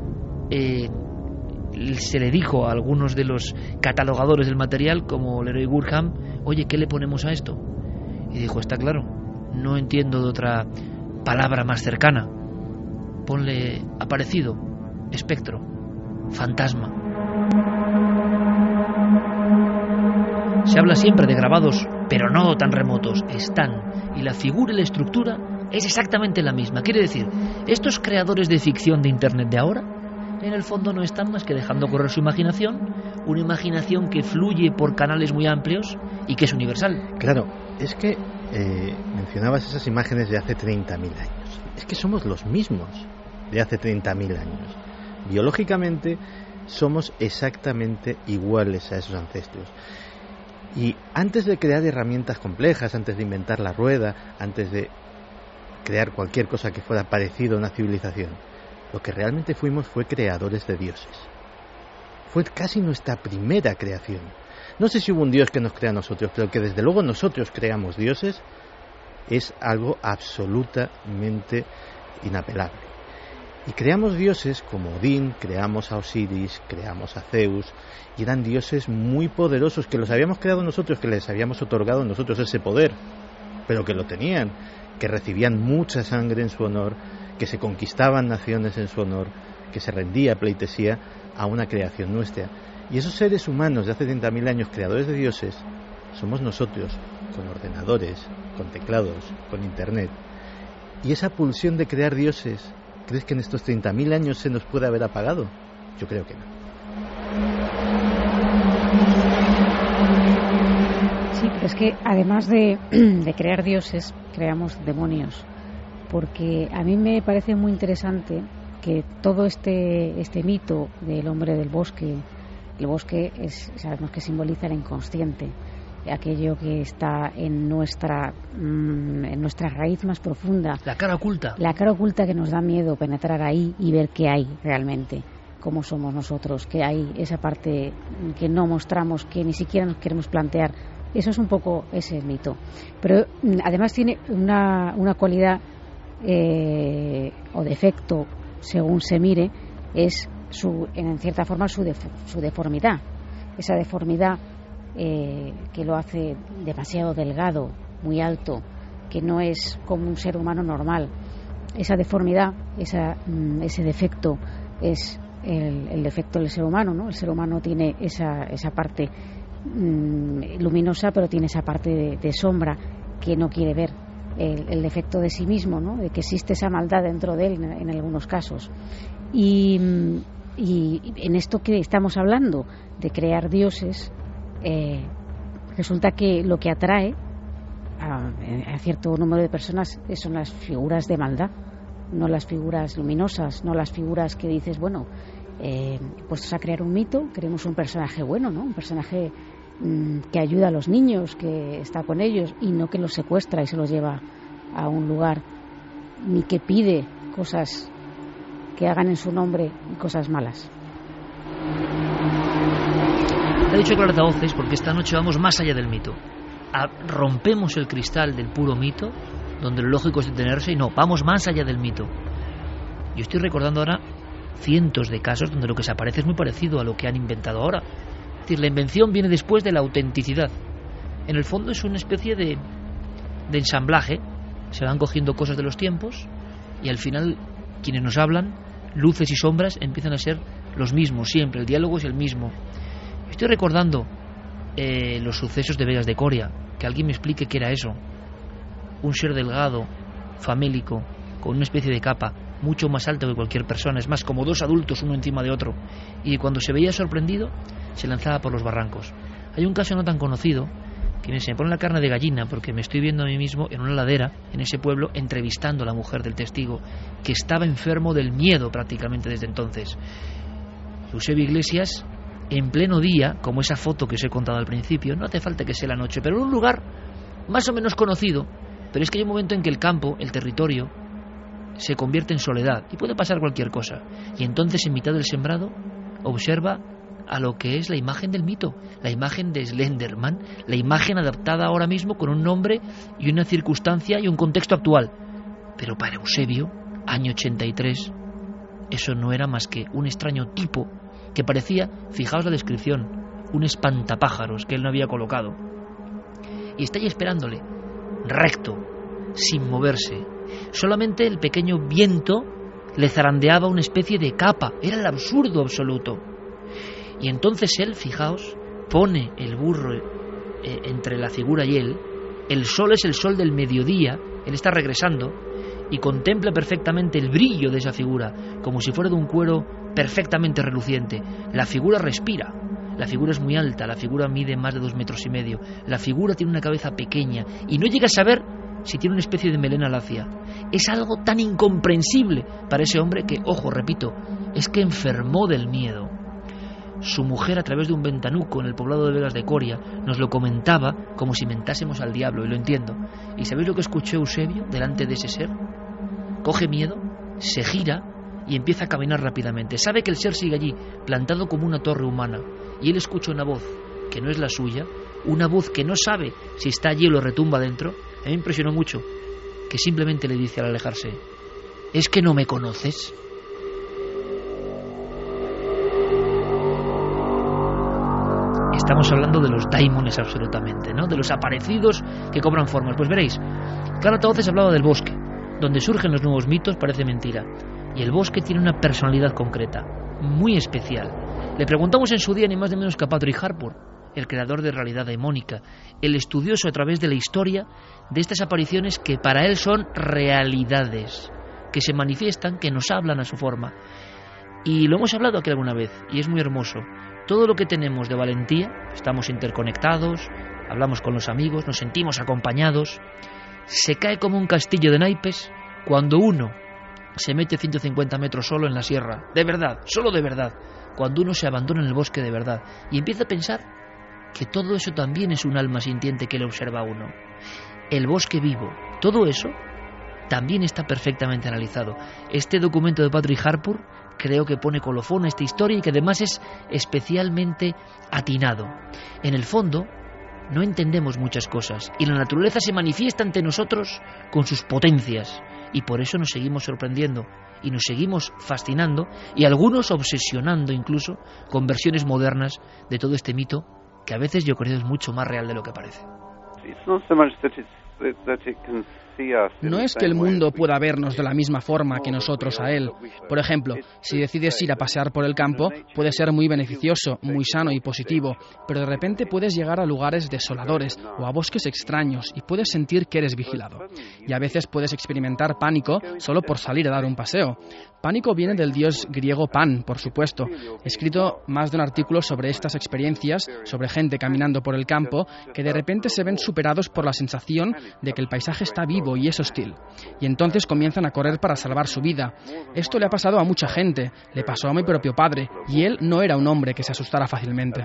se le dijo a algunos de los catalogadores del material, como Leroy Gurham: oye, ¿qué le ponemos a esto? Y dijo: está claro, no entiendo de otra palabra más cercana. Ponle aparecido, espectro, fantasma. Se habla siempre de grabados, pero no tan remotos. Están, y la figura y la estructura es exactamente la misma. Quiere decir, estos creadores de ficción de Internet de ahora, en el fondo no están más que dejando correr su imaginación, una imaginación que fluye por canales muy amplios y que es universal. Claro, es que mencionabas esas imágenes de hace 30.000 años. Es que somos los mismos de hace 30.000 años. Biológicamente somos exactamente iguales a esos ancestros. Y antes de crear herramientas complejas, antes de inventar la rueda, antes de crear cualquier cosa que fuera parecido a una civilización, lo que realmente fuimos fue creadores de dioses. Fue casi nuestra primera creación. No sé si hubo un dios que nos crea a nosotros, pero que desde luego nosotros creamos dioses es algo absolutamente inapelable. Y creamos dioses como Odín, creamos a Osiris, creamos a Zeus, y eran dioses muy poderosos que los habíamos creado nosotros, que les habíamos otorgado nosotros ese poder, pero que lo tenían, que recibían mucha sangre en su honor, que se conquistaban naciones en su honor, que se rendía pleitesía a una creación nuestra. Y esos seres humanos de hace 30.000 años, creadores de dioses, somos nosotros, con ordenadores, con teclados, con internet. Y esa pulsión de crear dioses, ¿crees que en estos 30.000 años se nos puede haber apagado? Yo creo que no. Sí, pero es que además de crear dioses, creamos demonios. Porque a mí me parece muy interesante que todo este mito del hombre del bosque, el bosque sabemos que simboliza el inconsciente. aquello que está en nuestra raíz más profunda. La cara oculta. La cara oculta, que nos da miedo penetrar ahí y ver qué hay realmente, cómo somos nosotros, que hay esa parte que no mostramos, que ni siquiera nos queremos plantear. Eso es un poco ese mito. Pero además tiene una cualidad o defecto, según se mire, es en cierta forma su deformidad. Esa deformidad que lo hace demasiado delgado, muy alto, que no es como un ser humano normal. Esa deformidad, ese defecto es el defecto del ser humano, ¿no? El ser humano tiene esa parte luminosa, pero tiene esa parte de sombra que no quiere ver, el defecto de sí mismo, ¿no? De que existe esa maldad dentro de él en algunos casos. Y en esto que estamos hablando de crear dioses, resulta que lo que atrae a cierto número de personas son las figuras de maldad, no las figuras luminosas, no las figuras que dices, bueno, puestos a crear un mito, queremos un personaje bueno, ¿no? Un personaje que ayuda a los niños, que está con ellos, y no que los secuestra y se los lleva a un lugar, ni que pide cosas que hagan en su nombre y cosas malas. He dicho con altavoces porque esta noche vamos más allá del mito. Rompemos el cristal del puro mito, donde lo lógico es detenerse, y no, vamos más allá del mito. Yo estoy recordando ahora cientos de casos donde lo que se aparece es muy parecido a lo que han inventado ahora. Es decir, la invención viene después de la autenticidad. En el fondo es una especie de ensamblaje. Se van cogiendo cosas de los tiempos y al final quienes nos hablan, luces y sombras, empiezan a ser los mismos siempre. El diálogo es el mismo. Estoy recordando los sucesos de Vegas de Coria. Que alguien me explique qué era eso. Un ser delgado, famélico, con una especie de capa mucho más alta que cualquier persona, es más, como dos adultos uno encima de otro, y cuando se veía sorprendido se lanzaba por los barrancos. Hay un caso no tan conocido que se me pone la carne de gallina porque me estoy viendo a mí mismo en una ladera en ese pueblo entrevistando a la mujer del testigo, que estaba enfermo del miedo prácticamente desde entonces. Eusebio Iglesias, en pleno día, como esa foto que os he contado al principio, no hace falta que sea la noche, pero en un lugar más o menos conocido, pero es que hay un momento en que el campo, el territorio, se convierte en soledad y puede pasar cualquier cosa, y entonces en mitad del sembrado observa a lo que es la imagen del mito, la imagen de Slenderman, la imagen adaptada ahora mismo con un nombre y una circunstancia y un contexto actual. Pero para Eusebio, año 83, eso no era más que un extraño tipo que parecía, fijaos la descripción, un espantapájaros que él no había colocado. Y está ahí esperándole, recto, sin moverse. Solamente el pequeño viento le zarandeaba una especie de capa. Era el absurdo absoluto. Y entonces él, fijaos, pone el burro entre la figura y él. El sol es el sol del mediodía. Él está regresando y contempla perfectamente el brillo de esa figura, como si fuera de un cuero perfectamente reluciente. La figura respira. La figura es muy alta. La figura mide más de 2,5 metros. La figura tiene una cabeza pequeña y no llega a saber si tiene una especie de melena lacia. Es algo tan incomprensible para ese hombre que, ojo, repito, es que enfermó del miedo. Su mujer, a través de un ventanuco en el poblado de Vegas de Coria, nos lo comentaba como si mentásemos al diablo, y lo entiendo. ¿Y sabéis lo que escuchó Eusebio delante de ese ser? Coge miedo, se gira y empieza a caminar rápidamente. Sabe que el ser sigue allí, plantado como una torre humana, y él escucha una voz que no es la suya, una voz que no sabe si está allí o lo retumba dentro. A mí me impresionó mucho, que simplemente le dice al alejarse: ¿es que no me conoces? Estamos hablando de los daimones absolutamente, ¿no? De los aparecidos que cobran formas. Pues veréis, claro, entonces hablaba del bosque, donde surgen los nuevos mitos, parece mentira. Y el bosque tiene una personalidad concreta, muy especial. Le preguntamos en su día ni más ni menos que a Patrick Harpur, el creador de Realidad Daimónica, el estudioso a través de la historia de estas apariciones que para él son realidades, que se manifiestan, que nos hablan a su forma. Y lo hemos hablado aquí alguna vez, y es muy hermoso. Todo lo que tenemos de valentía, estamos interconectados, hablamos con los amigos, nos sentimos acompañados, se cae como un castillo de naipes cuando uno se mete 150 metros solo en la sierra, de verdad, solo de verdad, cuando uno se abandona en el bosque de verdad y empieza a pensar que todo eso también es un alma sintiente que le observa a uno. El bosque vivo, todo eso también está perfectamente analizado. Este documento de Patrick Harpur creo que pone colofón a esta historia y que además es especialmente atinado. En el fondo, no entendemos muchas cosas y la naturaleza se manifiesta ante nosotros con sus potencias y por eso nos seguimos sorprendiendo y nos seguimos fascinando y algunos obsesionando incluso con versiones modernas de todo este mito que a veces yo creo es mucho más real de lo que parece. No es que el mundo pueda vernos de la misma forma que nosotros a él. Por ejemplo, si decides ir a pasear por el campo, puede ser muy beneficioso, muy sano y positivo, pero de repente puedes llegar a lugares desoladores o a bosques extraños y puedes sentir que eres vigilado. Y a veces puedes experimentar pánico solo por salir a dar un paseo. Pánico viene del dios griego Pan, por supuesto. He escrito más de un artículo sobre estas experiencias, sobre gente caminando por el campo, que de repente se ven superados por la sensación de que el paisaje está vivo y es hostil. Y entonces comienzan a correr para salvar su vida. Esto le ha pasado a mucha gente, le pasó a mi propio padre, y él no era un hombre que se asustara fácilmente.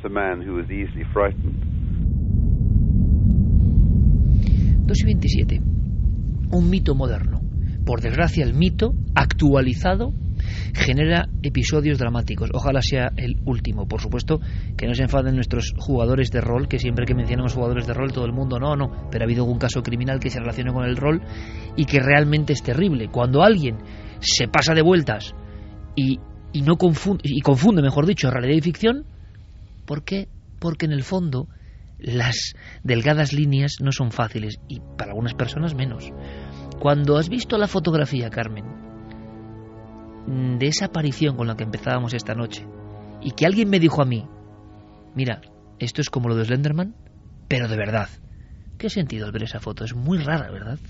2:27. Un mito moderno. Por desgracia, el mito actualizado genera episodios dramáticos. Ojalá sea el último. Por supuesto, que no se enfaden nuestros jugadores de rol, que siempre que mencionamos jugadores de rol todo el mundo no, pero ha habido algún caso criminal que se relacione con el rol y que realmente es terrible. Cuando alguien se pasa de vueltas y confunde, mejor dicho, realidad y ficción, ¿por qué? Porque en el fondo las delgadas líneas no son fáciles y para algunas personas menos. Cuando has visto la fotografía, Carmen, de esa aparición con la que empezábamos esta noche y que alguien me dijo a mí, mira, esto es como lo de Slenderman, pero de verdad, ¿qué sentido al ver esa foto? Es muy rara, ¿verdad?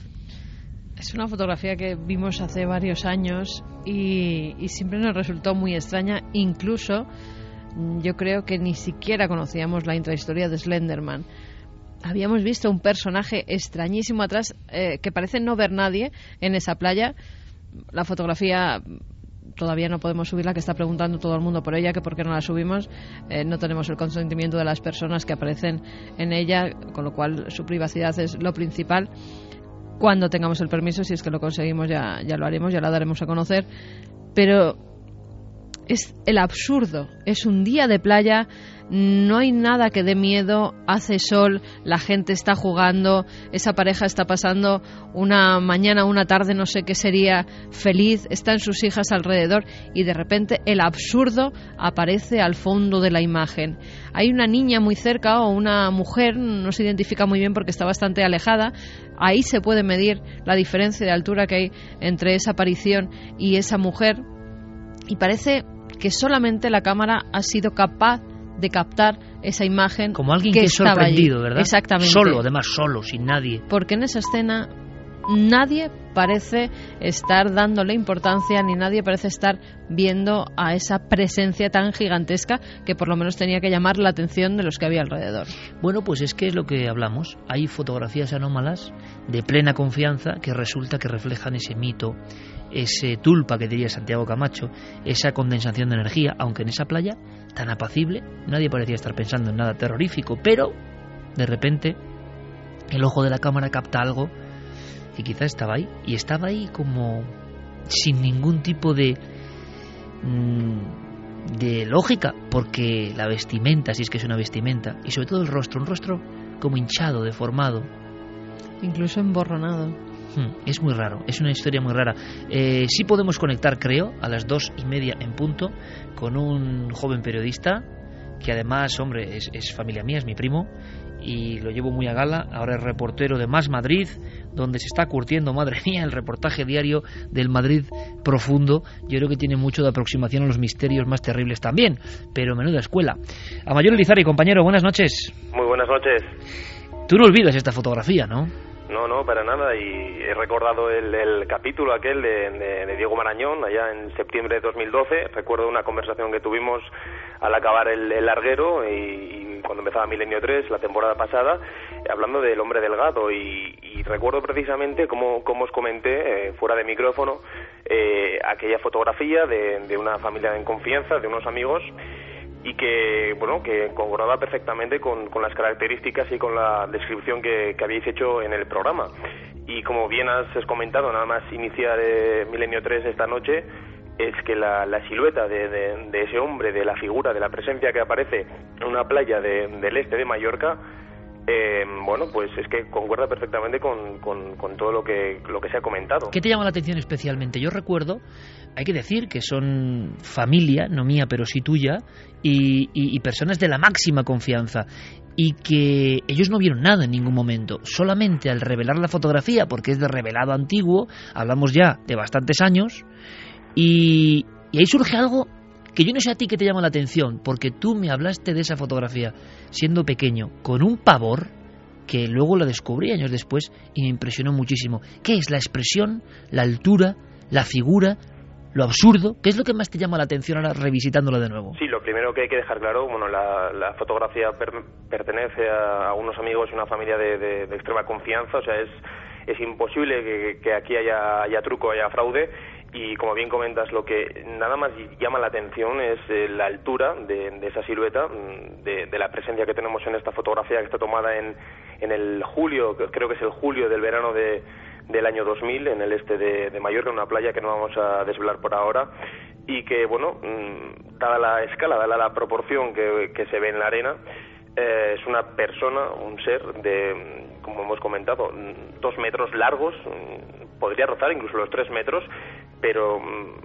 Es una fotografía que vimos hace varios años y siempre nos resultó muy extraña. Incluso yo creo que ni siquiera conocíamos la intrahistoria de Slenderman. Habíamos visto un personaje extrañísimo atrás que parece no ver nadie en esa playa. La fotografía todavía no podemos subirla, que está preguntando todo el mundo por ella, que por qué no la subimos. No tenemos el consentimiento de las personas que aparecen en ella, con lo cual su privacidad es lo principal. Cuando tengamos el permiso, si es que lo conseguimos, ya lo haremos, ya la daremos a conocer. Pero es el absurdo, es un día de playa, no hay nada que dé miedo, hace sol, la gente está jugando, esa pareja está pasando una mañana, una tarde, no sé qué sería, feliz, están sus hijas alrededor y de repente el absurdo aparece al fondo de la imagen. Hay una niña muy cerca o una mujer, no se identifica muy bien porque está bastante alejada, ahí se puede medir la diferencia de altura que hay entre esa aparición y esa mujer y parece que solamente la cámara ha sido capaz de captar esa imagen como alguien que es sorprendido, allí. ¿Verdad? Exactamente. Solo, además solo, sin nadie. Porque en esa escena nadie parece estar dándole importancia ni nadie parece estar viendo a esa presencia tan gigantesca que por lo menos tenía que llamar la atención de los que había alrededor. Bueno, pues es que es lo que hablamos. Hay fotografías anómalas de plena confianza que resulta que reflejan ese mito, ese tulpa que diría Santiago Camacho, esa condensación de energía, aunque en esa playa tan apacible nadie parecía estar pensando en nada terrorífico, pero de repente el ojo de la cámara capta algo que quizás estaba ahí, y estaba ahí como sin ningún tipo de lógica, porque la vestimenta, si es que es una vestimenta, y sobre todo el rostro, un rostro como hinchado, deformado, incluso emborronado. Es muy raro, es una historia muy rara. Sí podemos conectar, creo, a las 2:30 en punto con un joven periodista que además, hombre, es familia mía, es mi primo y lo llevo muy a gala. Ahora es reportero de Más Madrid, donde se está curtiendo, madre mía, el reportaje diario del Madrid profundo. Yo creo que tiene mucho de aproximación a los misterios más terribles también, pero menuda escuela. Amayor Elizarri, compañero, buenas noches. Muy buenas noches. Tú no olvidas esta fotografía, ¿no? No, para nada, y he recordado el capítulo aquel de Diego Marañón, allá en septiembre de 2012, recuerdo una conversación que tuvimos al acabar el larguero y cuando empezaba Milenio 3, la temporada pasada, hablando del hombre delgado, y recuerdo precisamente como os comenté, fuera de micrófono, aquella fotografía de una familia en confianza, de unos amigos, y que, bueno, que concordaba perfectamente con las características y con la descripción que habéis hecho en el programa. Y como bien has comentado, nada más iniciar Milenio 3 esta noche, es que la silueta de ese hombre, de la figura, de la presencia que aparece en una playa del este de Mallorca, bueno, pues es que concuerda perfectamente con todo lo que se ha comentado. ¿Qué te llama la atención especialmente? Yo recuerdo, hay que decir que son familia, no mía, pero sí tuya, y personas de la máxima confianza, y que ellos no vieron nada en ningún momento, solamente al revelar la fotografía, porque es de revelado antiguo, hablamos ya de bastantes años, y ahí surge algo que yo no sé a ti qué te llama la atención, porque tú me hablaste de esa fotografía siendo pequeño, con un pavor que luego lo descubrí años después y me impresionó muchísimo. ¿Qué es la expresión, la altura, la figura, lo absurdo? ¿Qué es lo que más te llama la atención ahora revisitándolo de nuevo? Sí, lo primero que hay que dejar claro, bueno, la fotografía pertenece a unos amigos y una familia de extrema confianza, o sea, es imposible que aquí haya truco, haya fraude. Y como bien comentas, lo que nada más llama la atención es la altura de esa silueta, de la presencia que tenemos en esta fotografía que está tomada en el julio, creo que es el julio del verano del año 2000, en el este de Mallorca, en una playa que no vamos a desvelar por ahora, y que, bueno, dada la escala, dada la proporción que se ve en la arena, es una persona, un ser de, como hemos comentado, 2 metros largos, podría rozar incluso los 3 metros, pero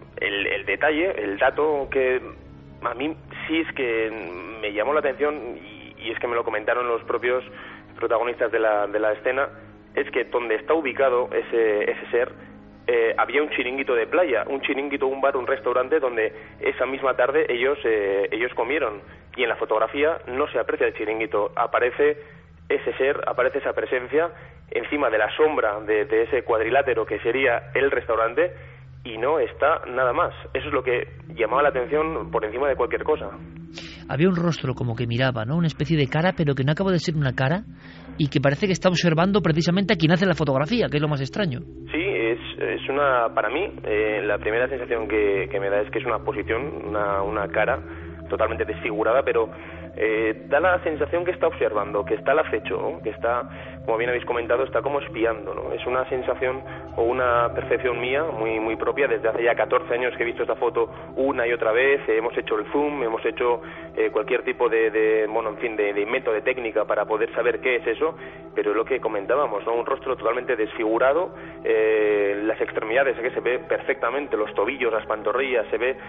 el detalle, el dato que a mí sí es que me llamó la atención, y es que me lo comentaron los propios protagonistas de la escena, es que donde está ubicado ese ser, había un chiringuito de playa, un chiringuito, un bar, un restaurante donde esa misma tarde ellos comieron, y en la fotografía no se aprecia el chiringuito, aparece ese ser, aparece esa presencia encima de la sombra de ese cuadrilátero que sería el restaurante, y no está nada más. Eso es lo que llamaba la atención por encima de cualquier cosa. Había un rostro como que miraba, ¿no? Una especie de cara, pero que no acaba de ser una cara, y que parece que está observando precisamente a quien hace la fotografía, que es lo más extraño. Sí, es una, para mí, la primera sensación que me da es que es una posición, una cara totalmente desfigurada, pero da la sensación que está observando, que está al acecho, ¿no? Que está, como bien habéis comentado, está como espiando, ¿no? Es una sensación o una percepción mía muy, muy propia. Desde hace ya 14 años que he visto esta foto una y otra vez, hemos hecho el zoom, hemos hecho cualquier tipo de bueno, en fin, de invento, de técnica para poder saber qué es eso, pero es lo que comentábamos, ¿no? Un rostro totalmente desfigurado, las extremidades, que se ve perfectamente, los tobillos, las pantorrillas, se ve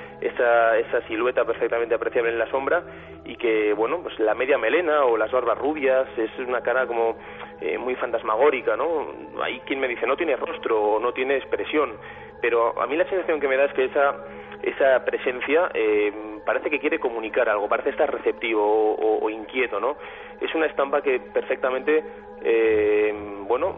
esa silueta perfectamente apreciable en la sombra, y que, bueno, pues la media melena o las barbas rubias, es una cara como muy fantasmagórica, ¿no? Hay quien me dice, no tiene rostro o no tiene expresión, pero a mí la sensación que me da es que esa presencia parece que quiere comunicar algo, parece estar receptivo o inquieto, ¿no? Es una estampa que perfectamente, bueno,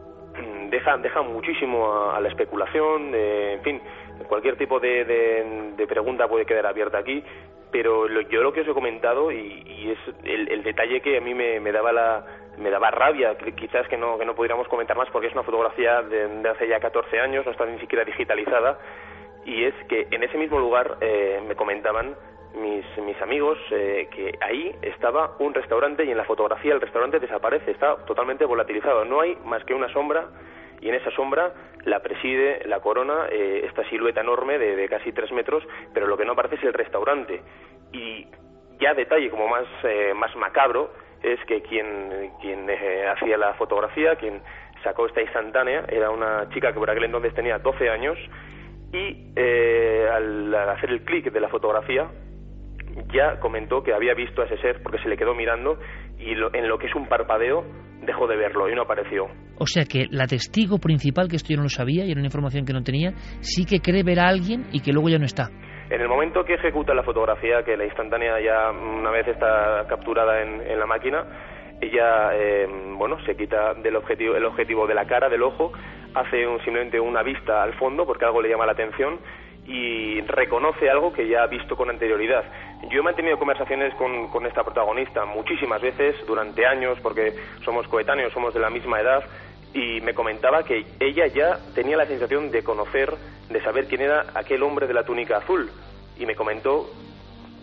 deja muchísimo a la especulación, en fin, cualquier tipo de pregunta puede quedar abierta aquí, pero yo lo que os he comentado, y es el detalle que a mí me daba rabia, quizás que no pudiéramos comentar más, porque es una fotografía de hace ya 14 años, no está ni siquiera digitalizada, y es que en ese mismo lugar me comentaban mis amigos que ahí estaba un restaurante, y en la fotografía el restaurante desaparece, está totalmente volatilizado, no hay más que una sombra, y en esa sombra la preside, la corona, esta silueta enorme de casi 3 metros, pero lo que no aparece es el restaurante. Y ya detalle como más macabro es que quien hacía la fotografía, quien sacó esta instantánea, era una chica que por aquel entonces tenía 12 años, y al hacer el clic de la fotografía ya comentó que había visto a ese ser porque se le quedó mirando, y en lo que es un parpadeo dejó de verlo y no apareció. O sea que la testigo principal, que esto yo no lo sabía y era una información que no tenía, sí que cree ver a alguien y que luego ya no está. En el momento que ejecuta la fotografía, que la instantánea ya una vez está capturada en la máquina, ella bueno, se quita el objetivo de la cara, del ojo, hace simplemente una vista al fondo porque algo le llama la atención y reconoce algo que ya ha visto con anterioridad. Yo he mantenido conversaciones con esta protagonista muchísimas veces durante años, porque somos coetáneos, somos de la misma edad, y me comentaba que ella ya tenía la sensación de conocer, de saber quién era aquel hombre de la túnica azul, y me comentó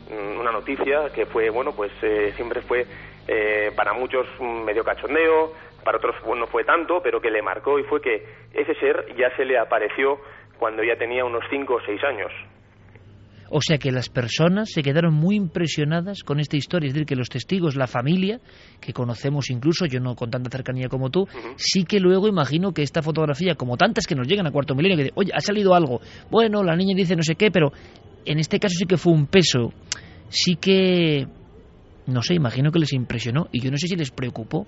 una noticia que fue, bueno, pues siempre fue para muchos medio cachondeo, para otros no fue tanto, pero que le marcó, y fue que ese ser ya se le apareció cuando ya tenía unos 5 o 6 años. O sea que las personas se quedaron muy impresionadas con esta historia, es decir, que los testigos, la familia, que conocemos incluso, yo no con tanta cercanía como tú, sí que luego imagino que esta fotografía, como tantas que nos llegan a Cuarto Milenio, que dicen, oye, ha salido algo, bueno, la niña dice no sé qué, pero en este caso sí que fue un peso, sí que, no sé, imagino que les impresionó, y yo no sé si les preocupó.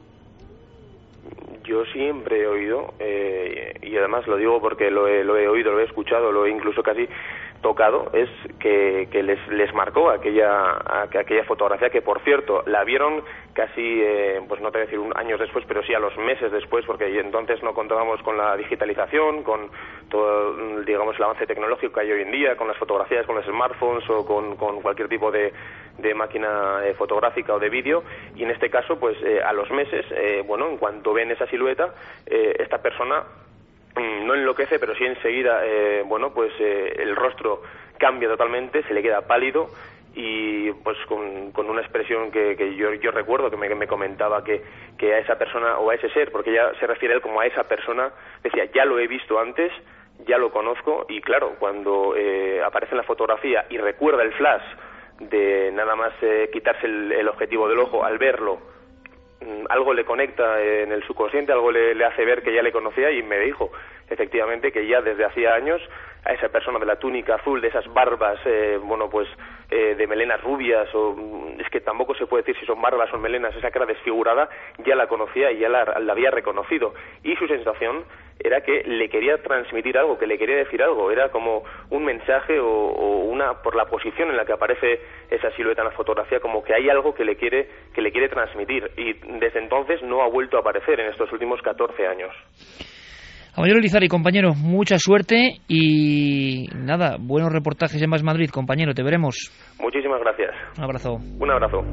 Yo siempre he oído, y además lo digo porque lo he oído, lo he escuchado, lo he incluso casi tocado, es que les marcó aquella fotografía, que por cierto la vieron casi, pues no te voy a decir años después, pero sí a los meses después, porque entonces no contábamos con la digitalización, con todo, digamos, el avance tecnológico que hay hoy en día, con las fotografías, con los smartphones o con cualquier tipo de máquina fotográfica o de vídeo, y en este caso, pues a los meses, bueno, en cuanto ven esa silueta, esta persona no enloquece, pero sí enseguida, bueno, pues el rostro cambia totalmente, se le queda pálido, y pues con una expresión que yo recuerdo que me comentaba que a esa persona o a ese ser, porque ella se refiere a él como a esa persona, decía, ya lo he visto antes, ya lo conozco, y claro, cuando aparece en la fotografía y recuerda el flash de nada más quitarse el objetivo del ojo, al verlo, algo le conecta en el subconsciente, algo le hace ver que ya le conocía, y me dijo efectivamente que ya desde hacía años a esa persona de la túnica azul, de esas barbas, bueno, pues de melenas rubias, o es que tampoco se puede decir si son barbas o melenas, esa cara desfigurada, ya la conocía y ya la había reconocido, y su sensación era que le quería transmitir algo, que le quería decir algo, era como un mensaje o una, por la posición en la que aparece esa silueta en la fotografía, como que hay algo que le quiere transmitir, y desde entonces no ha vuelto a aparecer en estos últimos 14 años. Caballero Lizarri, compañero, mucha suerte y nada, buenos reportajes en Más Madrid, compañero, te veremos. Muchísimas gracias. Un abrazo. Un abrazo.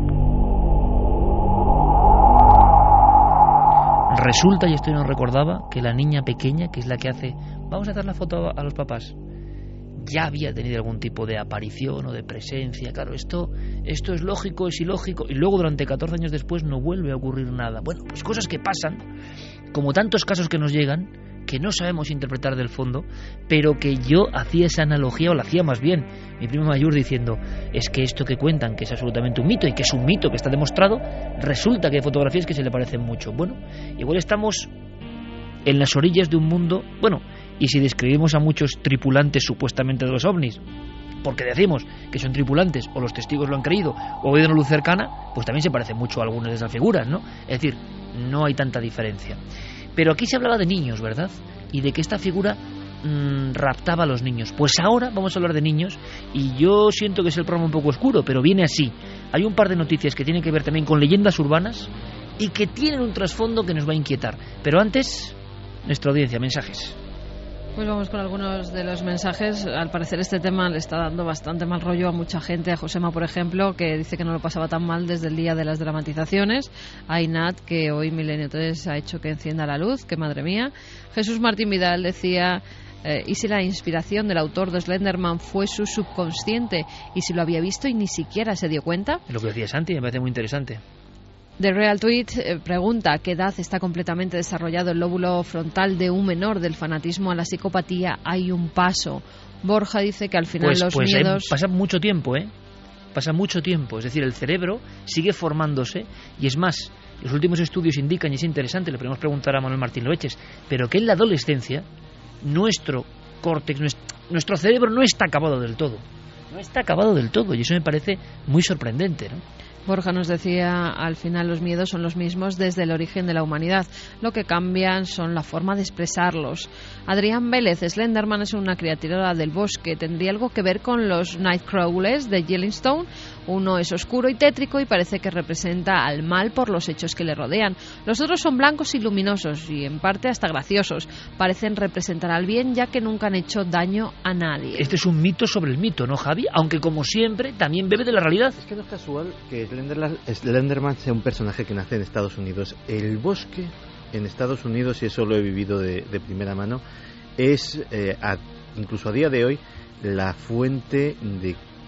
Resulta, y esto no recordaba, que la niña pequeña, que es la que hace, vamos a hacer la foto a los papás, ya había tenido algún tipo de aparición o de presencia. Claro, esto es lógico, es ilógico, y luego durante 14 años después no vuelve a ocurrir nada. Bueno, pues cosas que pasan, como tantos casos que nos llegan, que no sabemos interpretar del fondo, pero que yo hacía esa analogía, o la hacía más bien, mi primo mayor diciendo, es que esto que cuentan, que es absolutamente un mito, y que es un mito que está demostrado, resulta que hay fotografías que se le parecen mucho. Bueno, igual estamos en las orillas de un mundo, bueno, y si describimos a muchos tripulantes supuestamente de los ovnis, porque decimos que son tripulantes, o los testigos lo han creído, o ven una luz cercana, pues también se parecen mucho a algunas de esas figuras, ¿no? Es decir, no hay tanta diferencia. Pero aquí se hablaba de niños, ¿verdad? Y de que esta figura raptaba a los niños. Pues ahora vamos a hablar de niños, y yo siento que es el programa un poco oscuro, pero viene así. Hay un par de noticias que tienen que ver también con leyendas urbanas y que tienen un trasfondo que nos va a inquietar. Pero antes, nuestra audiencia, mensajes. Pues vamos con algunos de los mensajes. Al parecer este tema le está dando bastante mal rollo a mucha gente. A Josema, por ejemplo, que dice que no lo pasaba tan mal desde el día de las dramatizaciones. A Inat, que hoy Milenio 3 ha hecho que encienda la luz, que madre mía. Jesús Martín Vidal decía, ¿y si la inspiración del autor de Slenderman fue su subconsciente? ¿Y si lo había visto y ni siquiera se dio cuenta? Lo que decía Santi me parece muy interesante. The Real Tweet pregunta ¿a qué edad está completamente desarrollado el lóbulo frontal de un menor? Del fanatismo a la psicopatía hay un paso. Borja dice que al final los miedos... pasa mucho tiempo, pasa mucho tiempo, es decir, el cerebro sigue formándose, y es más, los últimos estudios indican, y es interesante, le podemos preguntar a Manuel Martín Loeches, pero que en la adolescencia nuestro córtex, nuestro cerebro no está acabado del todo, y eso me parece muy sorprendente, ¿no? Borja nos decía, al final los miedos son los mismos desde el origen de la humanidad. Lo que cambian son la forma de expresarlos. Adrián Vélez, Slenderman es una criatura del bosque. ¿Tendría algo que ver con los Nightcrawlers de Yellowstone? Uno es oscuro y tétrico y parece que representa al mal por los hechos que le rodean. Los otros son blancos y luminosos y en parte hasta graciosos. Parecen representar al bien ya que nunca han hecho daño a nadie. Este es un mito sobre el mito, ¿no, Javi? Aunque como siempre también bebe de la realidad. Es que no es casual que Slenderman sea un personaje que nace en Estados Unidos. El bosque en Estados Unidos, y eso lo he vivido de primera mano, es incluso a día de hoy la fuente de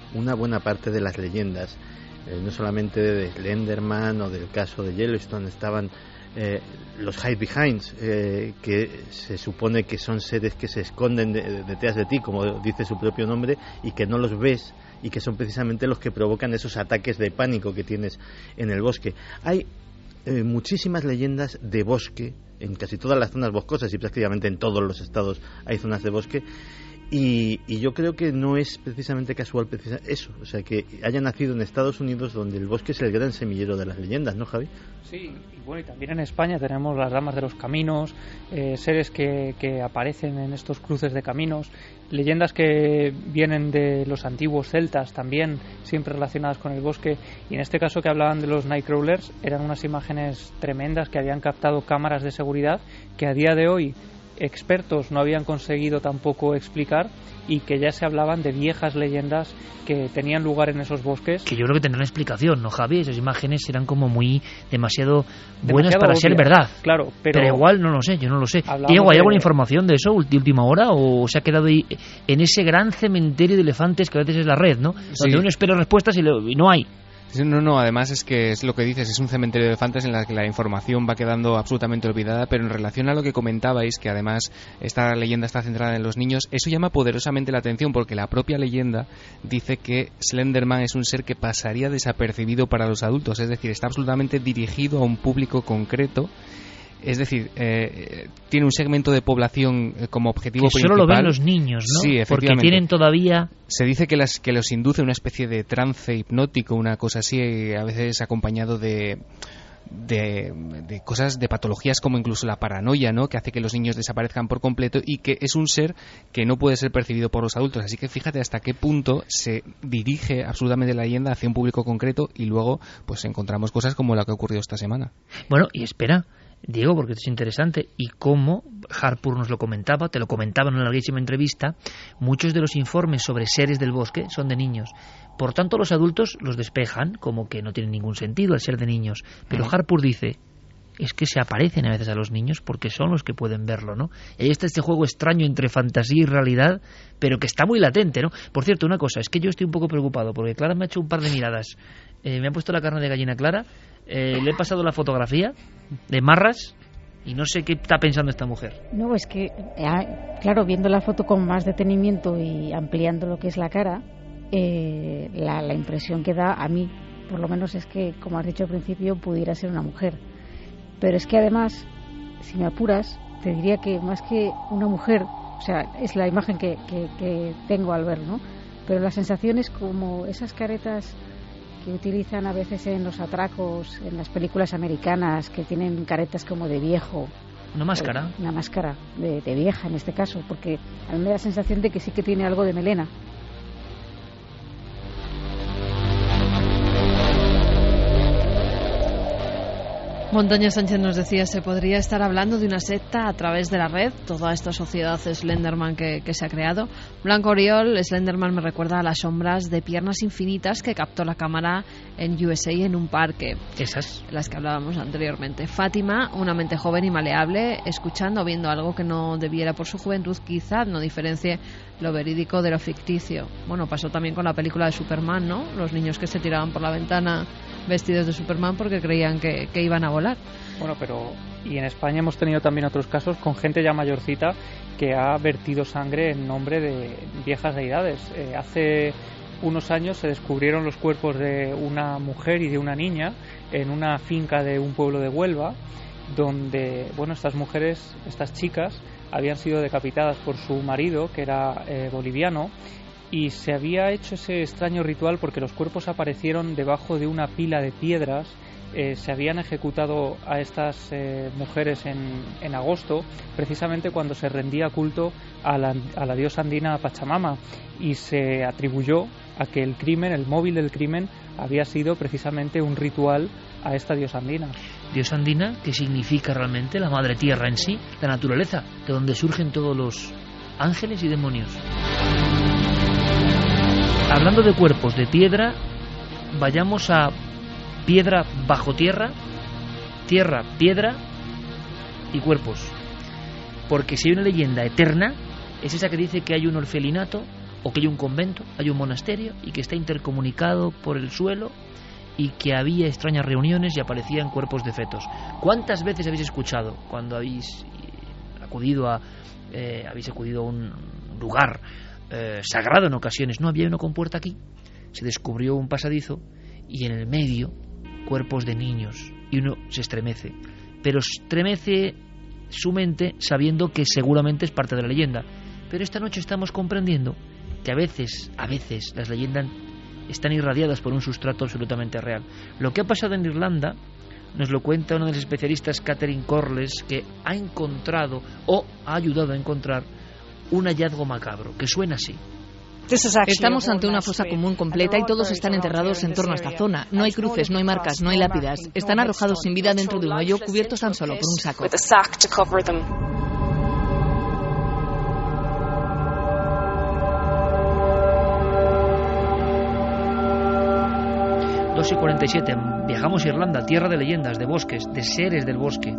una buena parte de las leyendas, no solamente de Slenderman o del caso de Yellowstone, estaban los hide behinds, que se supone que son seres que se esconden detrás de ti, como dice su propio nombre, y que no los ves, y que son precisamente los que provocan esos ataques de pánico que tienes en el bosque. Hay muchísimas leyendas de bosque en casi todas las zonas boscosas, y prácticamente en todos los estados hay zonas de bosque, y yo creo que no es precisamente casual eso, o sea, que haya nacido en Estados Unidos, donde el bosque es el gran semillero de las leyendas, ¿no, Javi? Sí, y bueno, y también en España tenemos las damas de los caminos, seres que aparecen en estos cruces de caminos, leyendas que vienen de los antiguos celtas también, siempre relacionadas con el bosque, y en este caso que hablaban de los Nightcrawlers, eran unas imágenes tremendas que habían captado cámaras de seguridad que a día de hoy expertos no habían conseguido tampoco explicar, y que ya se hablaban de viejas leyendas que tenían lugar en esos bosques. Que yo creo que tendrán explicación, ¿no, Javi? Esas imágenes eran como muy demasiado buenas para ser verdad. Claro, pero igual no lo sé, yo no lo sé. Diego, ¿hay alguna información de eso de última hora, o se ha quedado ahí en ese gran cementerio de elefantes que a veces es la red, ¿no? Donde uno espera respuestas y no hay. No, además es que es lo que dices, es un cementerio de elefantes en el que la información va quedando absolutamente olvidada, pero en relación a lo que comentabais, que además esta leyenda está centrada en los niños, eso llama poderosamente la atención, porque la propia leyenda dice que Slenderman es un ser que pasaría desapercibido para los adultos, es decir, está absolutamente dirigido a un público concreto. Es decir, tiene un segmento de población como objetivo que principal. Solo lo ven los niños, ¿no? Sí, porque tienen todavía... Se dice que los induce una especie de trance hipnótico, una cosa así, a veces acompañado de cosas, de patologías como incluso la paranoia, ¿no? Que hace que los niños desaparezcan por completo, y que es un ser que no puede ser percibido por los adultos. Así que fíjate hasta qué punto se dirige absolutamente la leyenda hacia un público concreto, y luego pues encontramos cosas como la que ha ocurrido esta semana. Bueno, y espera, Diego, porque esto es interesante, y como Harpur nos lo comentaba, te lo comentaba en una larguísima entrevista, muchos de los informes sobre seres del bosque son de niños. Por tanto, los adultos los despejan como que no tienen ningún sentido al ser de niños. Pero Harpur dice, es que se aparecen a veces a los niños porque son los que pueden verlo, ¿no? Y ahí está este juego extraño entre fantasía y realidad, pero que está muy latente, ¿no? Por cierto, una cosa, es que yo estoy un poco preocupado, porque Clara me ha hecho un par de miradas. Me ha puesto la carne de gallina Clara, le he pasado la fotografía de Marras, y no sé qué está pensando esta mujer. No, es que, claro, viendo la foto con más detenimiento y ampliando lo que es la cara, la impresión que da a mí, por lo menos, es que, como has dicho al principio, pudiera ser una mujer. Pero es que además, si me apuras, te diría que más que una mujer, o sea, es la imagen que tengo al ver, ¿no? Pero la sensación es como esas caretas que utilizan a veces en los atracos, en las películas americanas, que tienen caretas como de viejo. ¿Una máscara? Una máscara de vieja en este caso, porque a mí me da la sensación de que sí que tiene algo de melena. Montaña Sánchez nos decía, se podría estar hablando de una secta a través de la red, toda esta sociedad Slenderman que se ha creado. Blanco Oriol, Slenderman me recuerda a las sombras de piernas infinitas que captó la cámara en USA en un parque. Esas. Las que hablábamos anteriormente. Fátima, una mente joven y maleable, escuchando o viendo algo que no debiera por su juventud, quizá no diferencie lo verídico de lo ficticio. Bueno, pasó también con la película de Superman, ¿no? Los niños que se tiraban por la ventana vestidos de Superman porque creían que iban a volar. Bueno, pero y en España hemos tenido también otros casos con gente ya mayorcita que ha vertido sangre en nombre de viejas deidades. Hace unos años se descubrieron los cuerpos de una mujer y de una niña en una finca de un pueblo de Huelva, donde, bueno, estas mujeres, estas chicas, habían sido decapitadas por su marido, que era boliviano, y se había hecho ese extraño ritual porque los cuerpos aparecieron debajo de una pila de piedras. Se habían ejecutado a estas mujeres en agosto, precisamente cuando se rendía culto a la diosa andina Pachamama, y se atribuyó a que el crimen, el móvil del crimen, había sido precisamente un ritual a esta diosa andina. Diosa andina, que significa realmente la madre tierra en sí, la naturaleza, de donde surgen todos los ángeles y demonios. Hablando de cuerpos de piedra, vayamos a piedra bajo tierra, tierra, piedra y cuerpos. Porque si hay una leyenda eterna, es esa que dice que hay un orfelinato o que hay un convento, hay un monasterio y que está intercomunicado por el suelo y que había extrañas reuniones y aparecían cuerpos de fetos. ¿Cuántas veces habéis escuchado cuando habéis acudido a un lugar sagrado en ocasiones? No, había uno con puerta aquí, se descubrió un pasadizo y en el medio cuerpos de niños y uno se estremece, pero estremece su mente sabiendo que seguramente es parte de la leyenda. Pero esta noche estamos comprendiendo que a veces las leyendas están irradiadas por un sustrato absolutamente real. Lo que ha pasado en Irlanda nos lo cuenta uno de los especialistas, Catherine Corless, que ha encontrado o ha ayudado a encontrar un hallazgo macabro que suena así. Estamos ante una fosa común completa y todos están enterrados en torno a esta zona. No hay cruces, no hay marcas, no hay lápidas. Están arrojados sin vida dentro de un hoyo, cubiertos tan solo por un saco. 2:47, viajamos a Irlanda, tierra de leyendas, de bosques, de seres del bosque.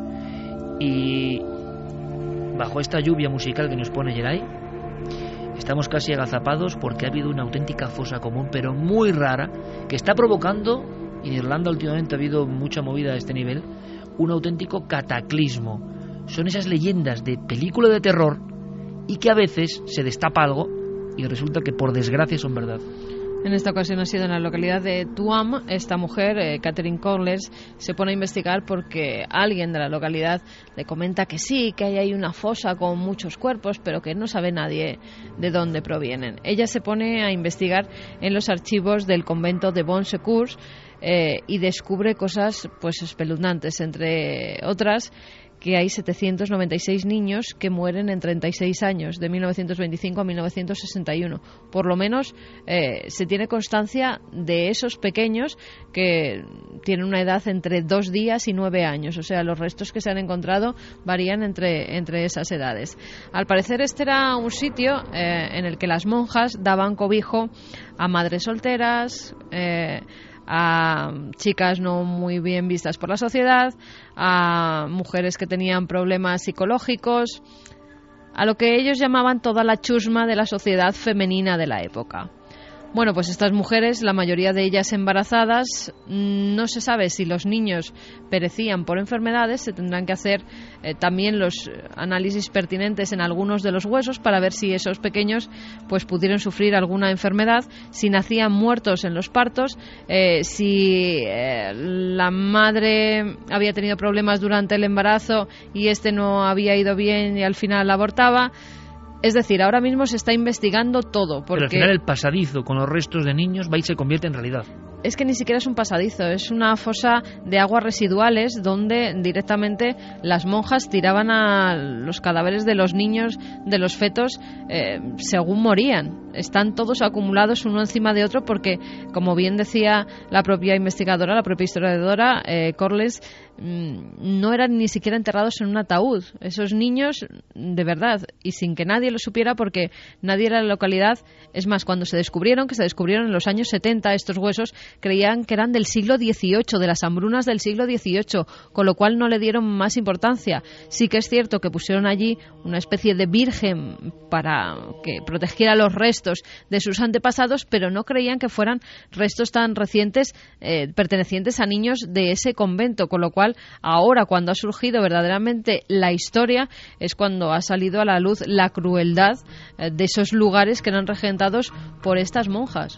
Y bajo esta lluvia musical que nos pone Geray, estamos casi agazapados porque ha habido una auténtica fosa común, pero muy rara, que está provocando, y en Irlanda últimamente ha habido mucha movida a este nivel, un auténtico cataclismo. Son esas leyendas de película de terror y que a veces se destapa algo y resulta que por desgracia son verdad. En esta ocasión ha sido en la localidad de Tuam. Esta mujer, Catherine Corless, se pone a investigar porque alguien de la localidad le comenta que sí, que hay ahí una fosa con muchos cuerpos, pero que no sabe nadie de dónde provienen. Ella se pone a investigar en los archivos del convento de Bon Secours y descubre cosas pues espeluznantes, entre otras que hay 796 niños que mueren en 36 años, de 1925 a 1961. Por lo menos se tiene constancia de esos pequeños que tienen una edad entre 2 días y 9 años. O sea, los restos que se han encontrado varían entre esas edades. Al parecer este era un sitio en el que las monjas daban cobijo a madres solteras, a chicas no muy bien vistas por la sociedad, a mujeres que tenían problemas psicológicos, a lo que ellos llamaban toda la chusma de la sociedad femenina de la época. Bueno, pues estas mujeres, la mayoría de ellas embarazadas, no se sabe si los niños perecían por enfermedades. Se tendrán que hacer también los análisis pertinentes en algunos de los huesos para ver si esos pequeños pues pudieron sufrir alguna enfermedad, si nacían muertos en los partos, si la madre había tenido problemas durante el embarazo y este no había ido bien y al final abortaba. Es decir, ahora mismo se está investigando todo. Porque pero al final el pasadizo con los restos de niños va y se convierte en realidad. Es que ni siquiera es un pasadizo, es una fosa de aguas residuales donde directamente las monjas tiraban a los cadáveres de los niños, de los fetos, según morían. Están todos acumulados uno encima de otro porque, como bien decía la propia investigadora, la propia historiadora Corless, no eran ni siquiera enterrados en un ataúd. Esos niños, de verdad, y sin que nadie lo supiera porque nadie era de la localidad. Es más, cuando se descubrieron en los años 70 estos huesos, creían que eran del siglo XVIII, de las hambrunas del siglo XVIII, con lo cual no le dieron más importancia. Sí que es cierto que pusieron allí una especie de virgen para que protegiera los restos de sus antepasados, pero no creían que fueran restos tan recientes pertenecientes a niños de ese convento, con lo cual ahora, cuando ha surgido verdaderamente la historia, es cuando ha salido a la luz la crueldad de esos lugares que eran regentados por estas monjas.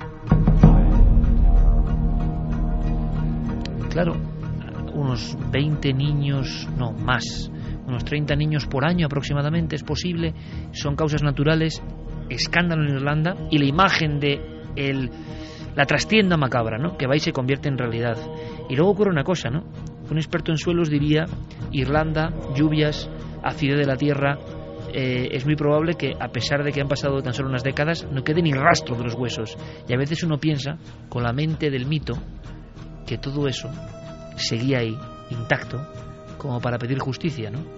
Claro, unos 20 niños, no más, unos 30 niños por año aproximadamente es posible, son causas naturales, escándalo en Irlanda, y la imagen de la trastienda macabra, ¿no?, que va y se convierte en realidad. Y luego ocurre una cosa, ¿no? Un experto en suelos diría: Irlanda, lluvias, acidez de la tierra, es muy probable que, a pesar de que han pasado tan solo unas décadas, no quede ni rastro de los huesos. Y a veces uno piensa, con la mente del mito, que todo eso seguía ahí, intacto, como para pedir justicia, ¿no?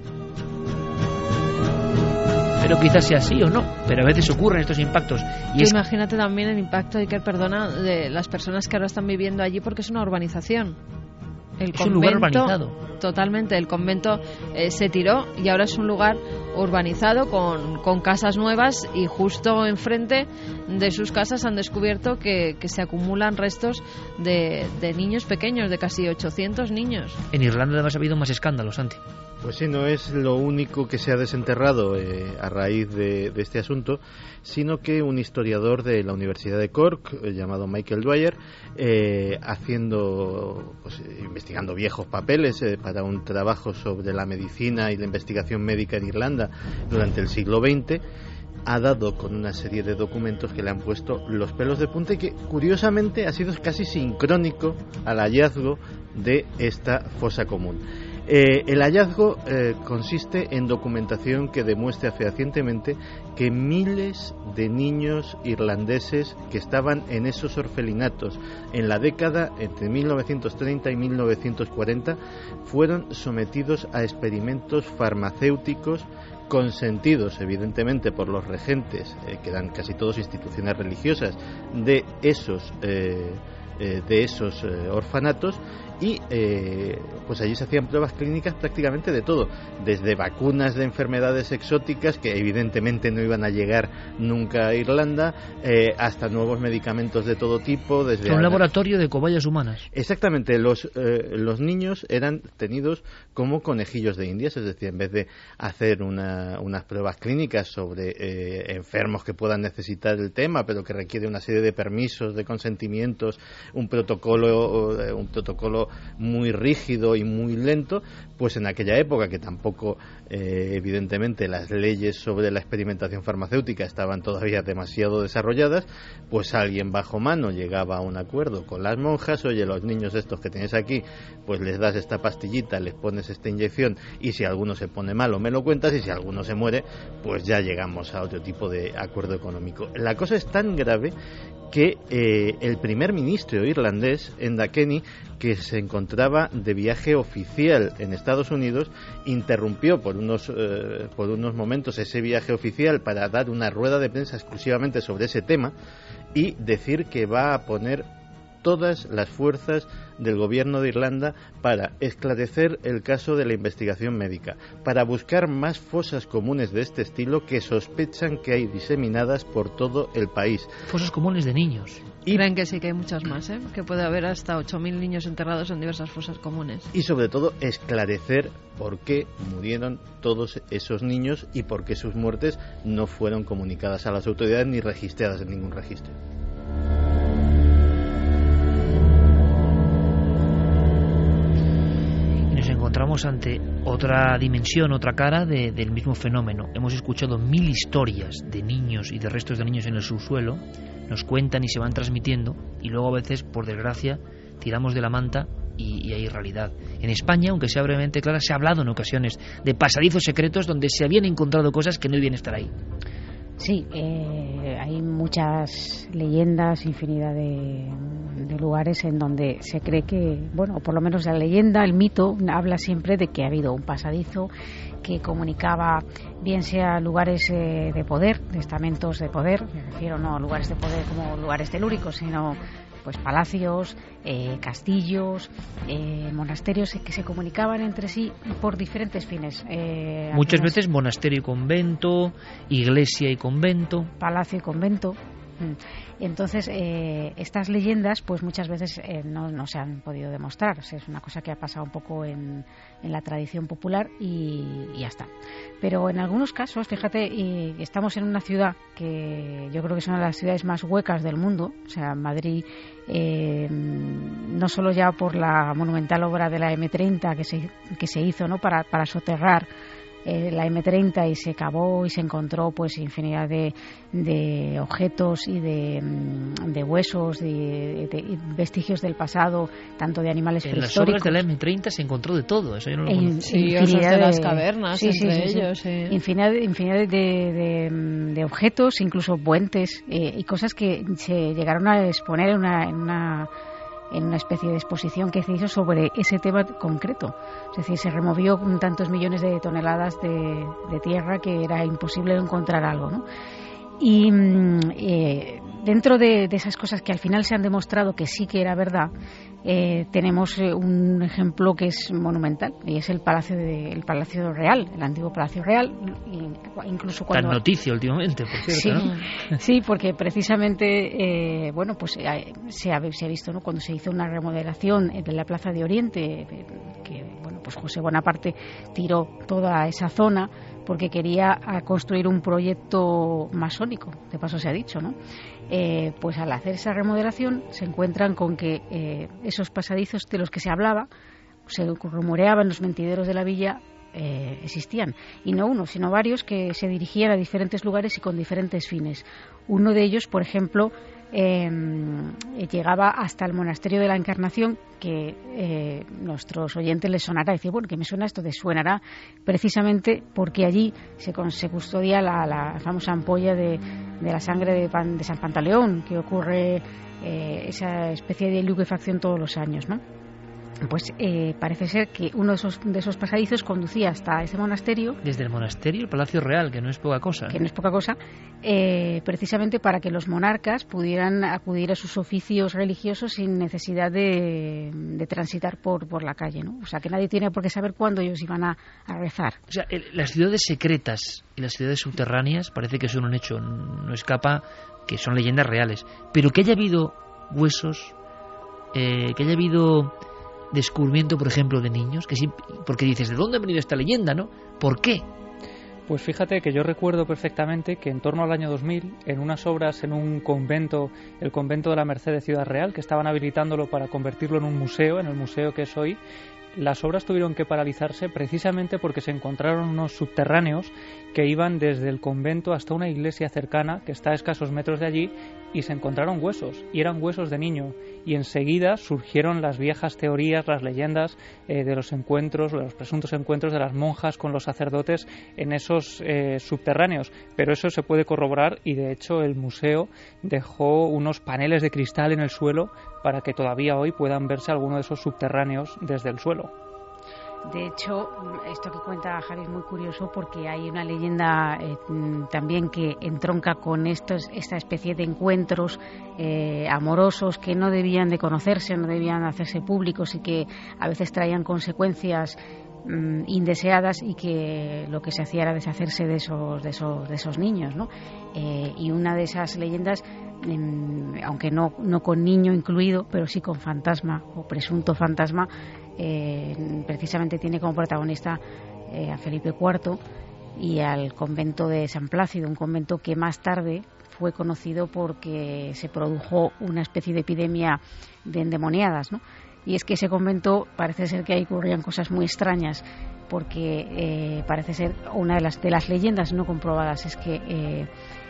Pero quizás sea así o no, pero a veces ocurren estos impactos. Y imagínate también el impacto, Iker, perdona, de las personas que ahora están viviendo allí, porque es una urbanización. Es un lugar urbanizado. Totalmente, el convento se tiró y ahora es un lugar urbanizado con casas nuevas, y justo enfrente de sus casas han descubierto que se acumulan restos de niños pequeños, de casi 800 niños. En Irlanda además ha habido más escándalos, Santi. Pues sí, no es lo único que se ha desenterrado a raíz de este asunto, sino que un historiador de la Universidad de Cork, llamado Michael Dwyer, investigando viejos papeles para un trabajo sobre la medicina y la investigación médica en Irlanda durante el siglo XX, ha dado con una serie de documentos que le han puesto los pelos de punta y que curiosamente ha sido casi sincrónico al hallazgo de esta fosa común. El hallazgo consiste en documentación que demuestra fehacientemente que miles de niños irlandeses que estaban en esos orfelinatos en la década entre 1930 y 1940 fueron sometidos a experimentos farmacéuticos consentidos evidentemente por los regentes, que eran casi todos instituciones religiosas, de esos orfanatos, y pues allí se hacían pruebas clínicas prácticamente de todo, desde vacunas de enfermedades exóticas que evidentemente no iban a llegar nunca a Irlanda, hasta nuevos medicamentos de todo tipo, desde un laboratorio de cobayas humanas. Exactamente, los niños eran tenidos como conejillos de indias, es decir, en vez de hacer unas pruebas clínicas sobre enfermos que puedan necesitar el tema, pero que requiere una serie de permisos, de consentimientos, un protocolo muy rígido y muy lento, pues en aquella época, que tampoco evidentemente las leyes sobre la experimentación farmacéutica estaban todavía demasiado desarrolladas, pues alguien bajo mano llegaba a un acuerdo con las monjas: oye, los niños estos que tienes aquí, pues les das esta pastillita, les pones esta inyección, y si alguno se pone malo me lo cuentas, y si alguno se muere, pues ya llegamos a otro tipo de acuerdo económico. La cosa es tan grave que el primer ministro irlandés, Enda Kenny, que se encontraba de viaje oficial en Estados Unidos, interrumpió por unos momentos ese viaje oficial para dar una rueda de prensa exclusivamente sobre ese tema y decir que va a poner todas las fuerzas del gobierno de Irlanda para esclarecer el caso de la investigación médica, para buscar más fosas comunes de este estilo que sospechan que hay diseminadas por todo el país. Fosas comunes de niños. Y creen que sí, que hay muchas más, que puede haber hasta 8.000 niños enterrados en diversas fosas comunes. Y sobre todo esclarecer por qué murieron todos esos niños y por qué sus muertes no fueron comunicadas a las autoridades ni registradas en ningún registro. Nos encontramos ante otra dimensión, otra cara del mismo fenómeno. Hemos escuchado 1000 historias de niños y de restos de niños en el subsuelo, nos cuentan y se van transmitiendo, y luego a veces, por desgracia, tiramos de la manta y hay realidad. En España, aunque sea brevemente clara, se ha hablado en ocasiones de pasadizos secretos donde se habían encontrado cosas que no debían estar ahí. Sí, hay muchas leyendas, infinidad de lugares en donde se cree que, bueno, o por lo menos la leyenda, el mito, habla siempre de que ha habido un pasadizo que comunicaba, bien sea lugares de poder, de estamentos de poder, me refiero no a lugares de poder como lugares telúricos, sino pues palacios, castillos, monasterios que se comunicaban entre sí por diferentes fines. Muchas veces monasterio y convento, iglesia y convento. Palacio y convento. Entonces, estas leyendas, pues muchas veces no se han podido demostrar. O sea, es una cosa que ha pasado un poco en la tradición popular y ya está. Pero en algunos casos, fíjate, estamos en una ciudad que yo creo que es una de las ciudades más huecas del mundo. O sea, Madrid, no solo ya por la monumental obra de la M30 que se hizo, ¿no?, para soterrar la M30, y se cavó y se encontró pues infinidad de objetos y de huesos, de vestigios del pasado, tanto de animales prehistóricos. En las obras de la M30 se encontró de todo, eso yo no lo conozco. Infinidad de las cavernas, entre ellos. Sí. Infinidad de objetos, incluso puentes y cosas que se llegaron a exponer en una especie de exposición que se hizo sobre ese tema concreto. Es decir, se removió tantos millones de toneladas de tierra que era imposible encontrar algo, ¿no? Y dentro de esas cosas que al final se han demostrado que sí que era verdad, tenemos un ejemplo que es monumental, y es el Palacio Real, el antiguo Palacio Real. Incluso cuando... Tan noticia últimamente, por cierto, sí, ¿no? Sí, porque precisamente se ha visto, ¿no?, cuando se hizo una remodelación de la Plaza de Oriente, que pues José Bonaparte tiró toda esa zona porque quería construir un proyecto masónico, de paso se ha dicho, ¿no? Pues al hacer esa remodelación se encuentran con que esos pasadizos de los que se hablaba, se rumoreaba en los mentideros de la villa, existían, y no uno, sino varios que se dirigían a diferentes lugares y con diferentes fines. Uno de ellos, por ejemplo, llegaba hasta el monasterio de la Encarnación, que nuestros oyentes les sonará decir, bueno, ¿qué me suena esto? Suenará precisamente porque allí se custodia la famosa ampolla de la sangre de San Pantaleón, que ocurre esa especie de liquefacción todos los años, ¿no? Pues parece ser que uno de esos pasadizos conducía hasta ese monasterio. Desde el monasterio, el Palacio Real, que no es poca cosa. Que no es poca cosa, precisamente para que los monarcas pudieran acudir a sus oficios religiosos sin necesidad de transitar por la calle, ¿no? O sea, que nadie tiene por qué saber cuándo ellos iban a rezar. O sea, las ciudades secretas y las ciudades subterráneas parece que son un hecho, no escapa que son leyendas reales. Pero que haya habido huesos, que haya habido descubrimiento, por ejemplo, de niños, que sí, porque dices, ¿de dónde ha venido esta leyenda, no? ¿Por qué? Pues fíjate que yo recuerdo perfectamente que en torno al año 2000, en unas obras en un convento, el convento de la Merced de Ciudad Real, que estaban habilitándolo para convertirlo en un museo, en el museo que es hoy, las obras tuvieron que paralizarse precisamente porque se encontraron unos subterráneos que iban desde el convento hasta una iglesia cercana que está a escasos metros de allí, y se encontraron huesos, y eran huesos de niño, y enseguida surgieron las viejas teorías, las leyendas de los encuentros, de los presuntos encuentros de las monjas con los sacerdotes en esos subterráneos, pero eso se puede corroborar, y de hecho el museo dejó unos paneles de cristal en el suelo para que todavía hoy puedan verse algunos de esos subterráneos desde el suelo. De hecho, esto que cuenta Javi es muy curioso, porque hay una leyenda también que entronca con esta especie de encuentros amorosos que no debían de conocerse, no debían hacerse públicos, y que a veces traían consecuencias indeseadas, y que lo que se hacía era deshacerse de esos niños, ¿no? Y una de esas leyendas, aunque no con niño incluido, pero sí con fantasma o presunto fantasma, precisamente tiene como protagonista a Felipe IV y al convento de San Plácido, un convento que más tarde fue conocido porque se produjo una especie de epidemia de endemoniadas, ¿no? Y es que ese convento parece ser que ahí ocurrían cosas muy extrañas, porque parece ser, una de las leyendas no comprobadas es que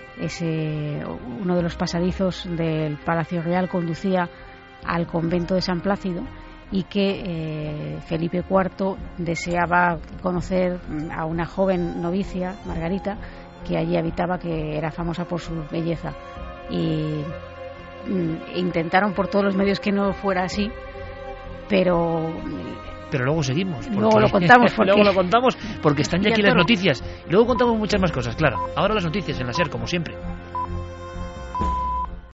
uno de los pasadizos del Palacio Real conducía al convento de San Plácido, y que Felipe IV deseaba conocer a una joven novicia, Margarita, que allí habitaba, que era famosa por su belleza, y intentaron por todos los medios que no fuera así, pero luego seguimos. Luego lo contamos. Luego lo contamos porque están ya aquí las noticias. Luego contamos muchas más cosas, claro. Ahora las noticias en la SER, como siempre.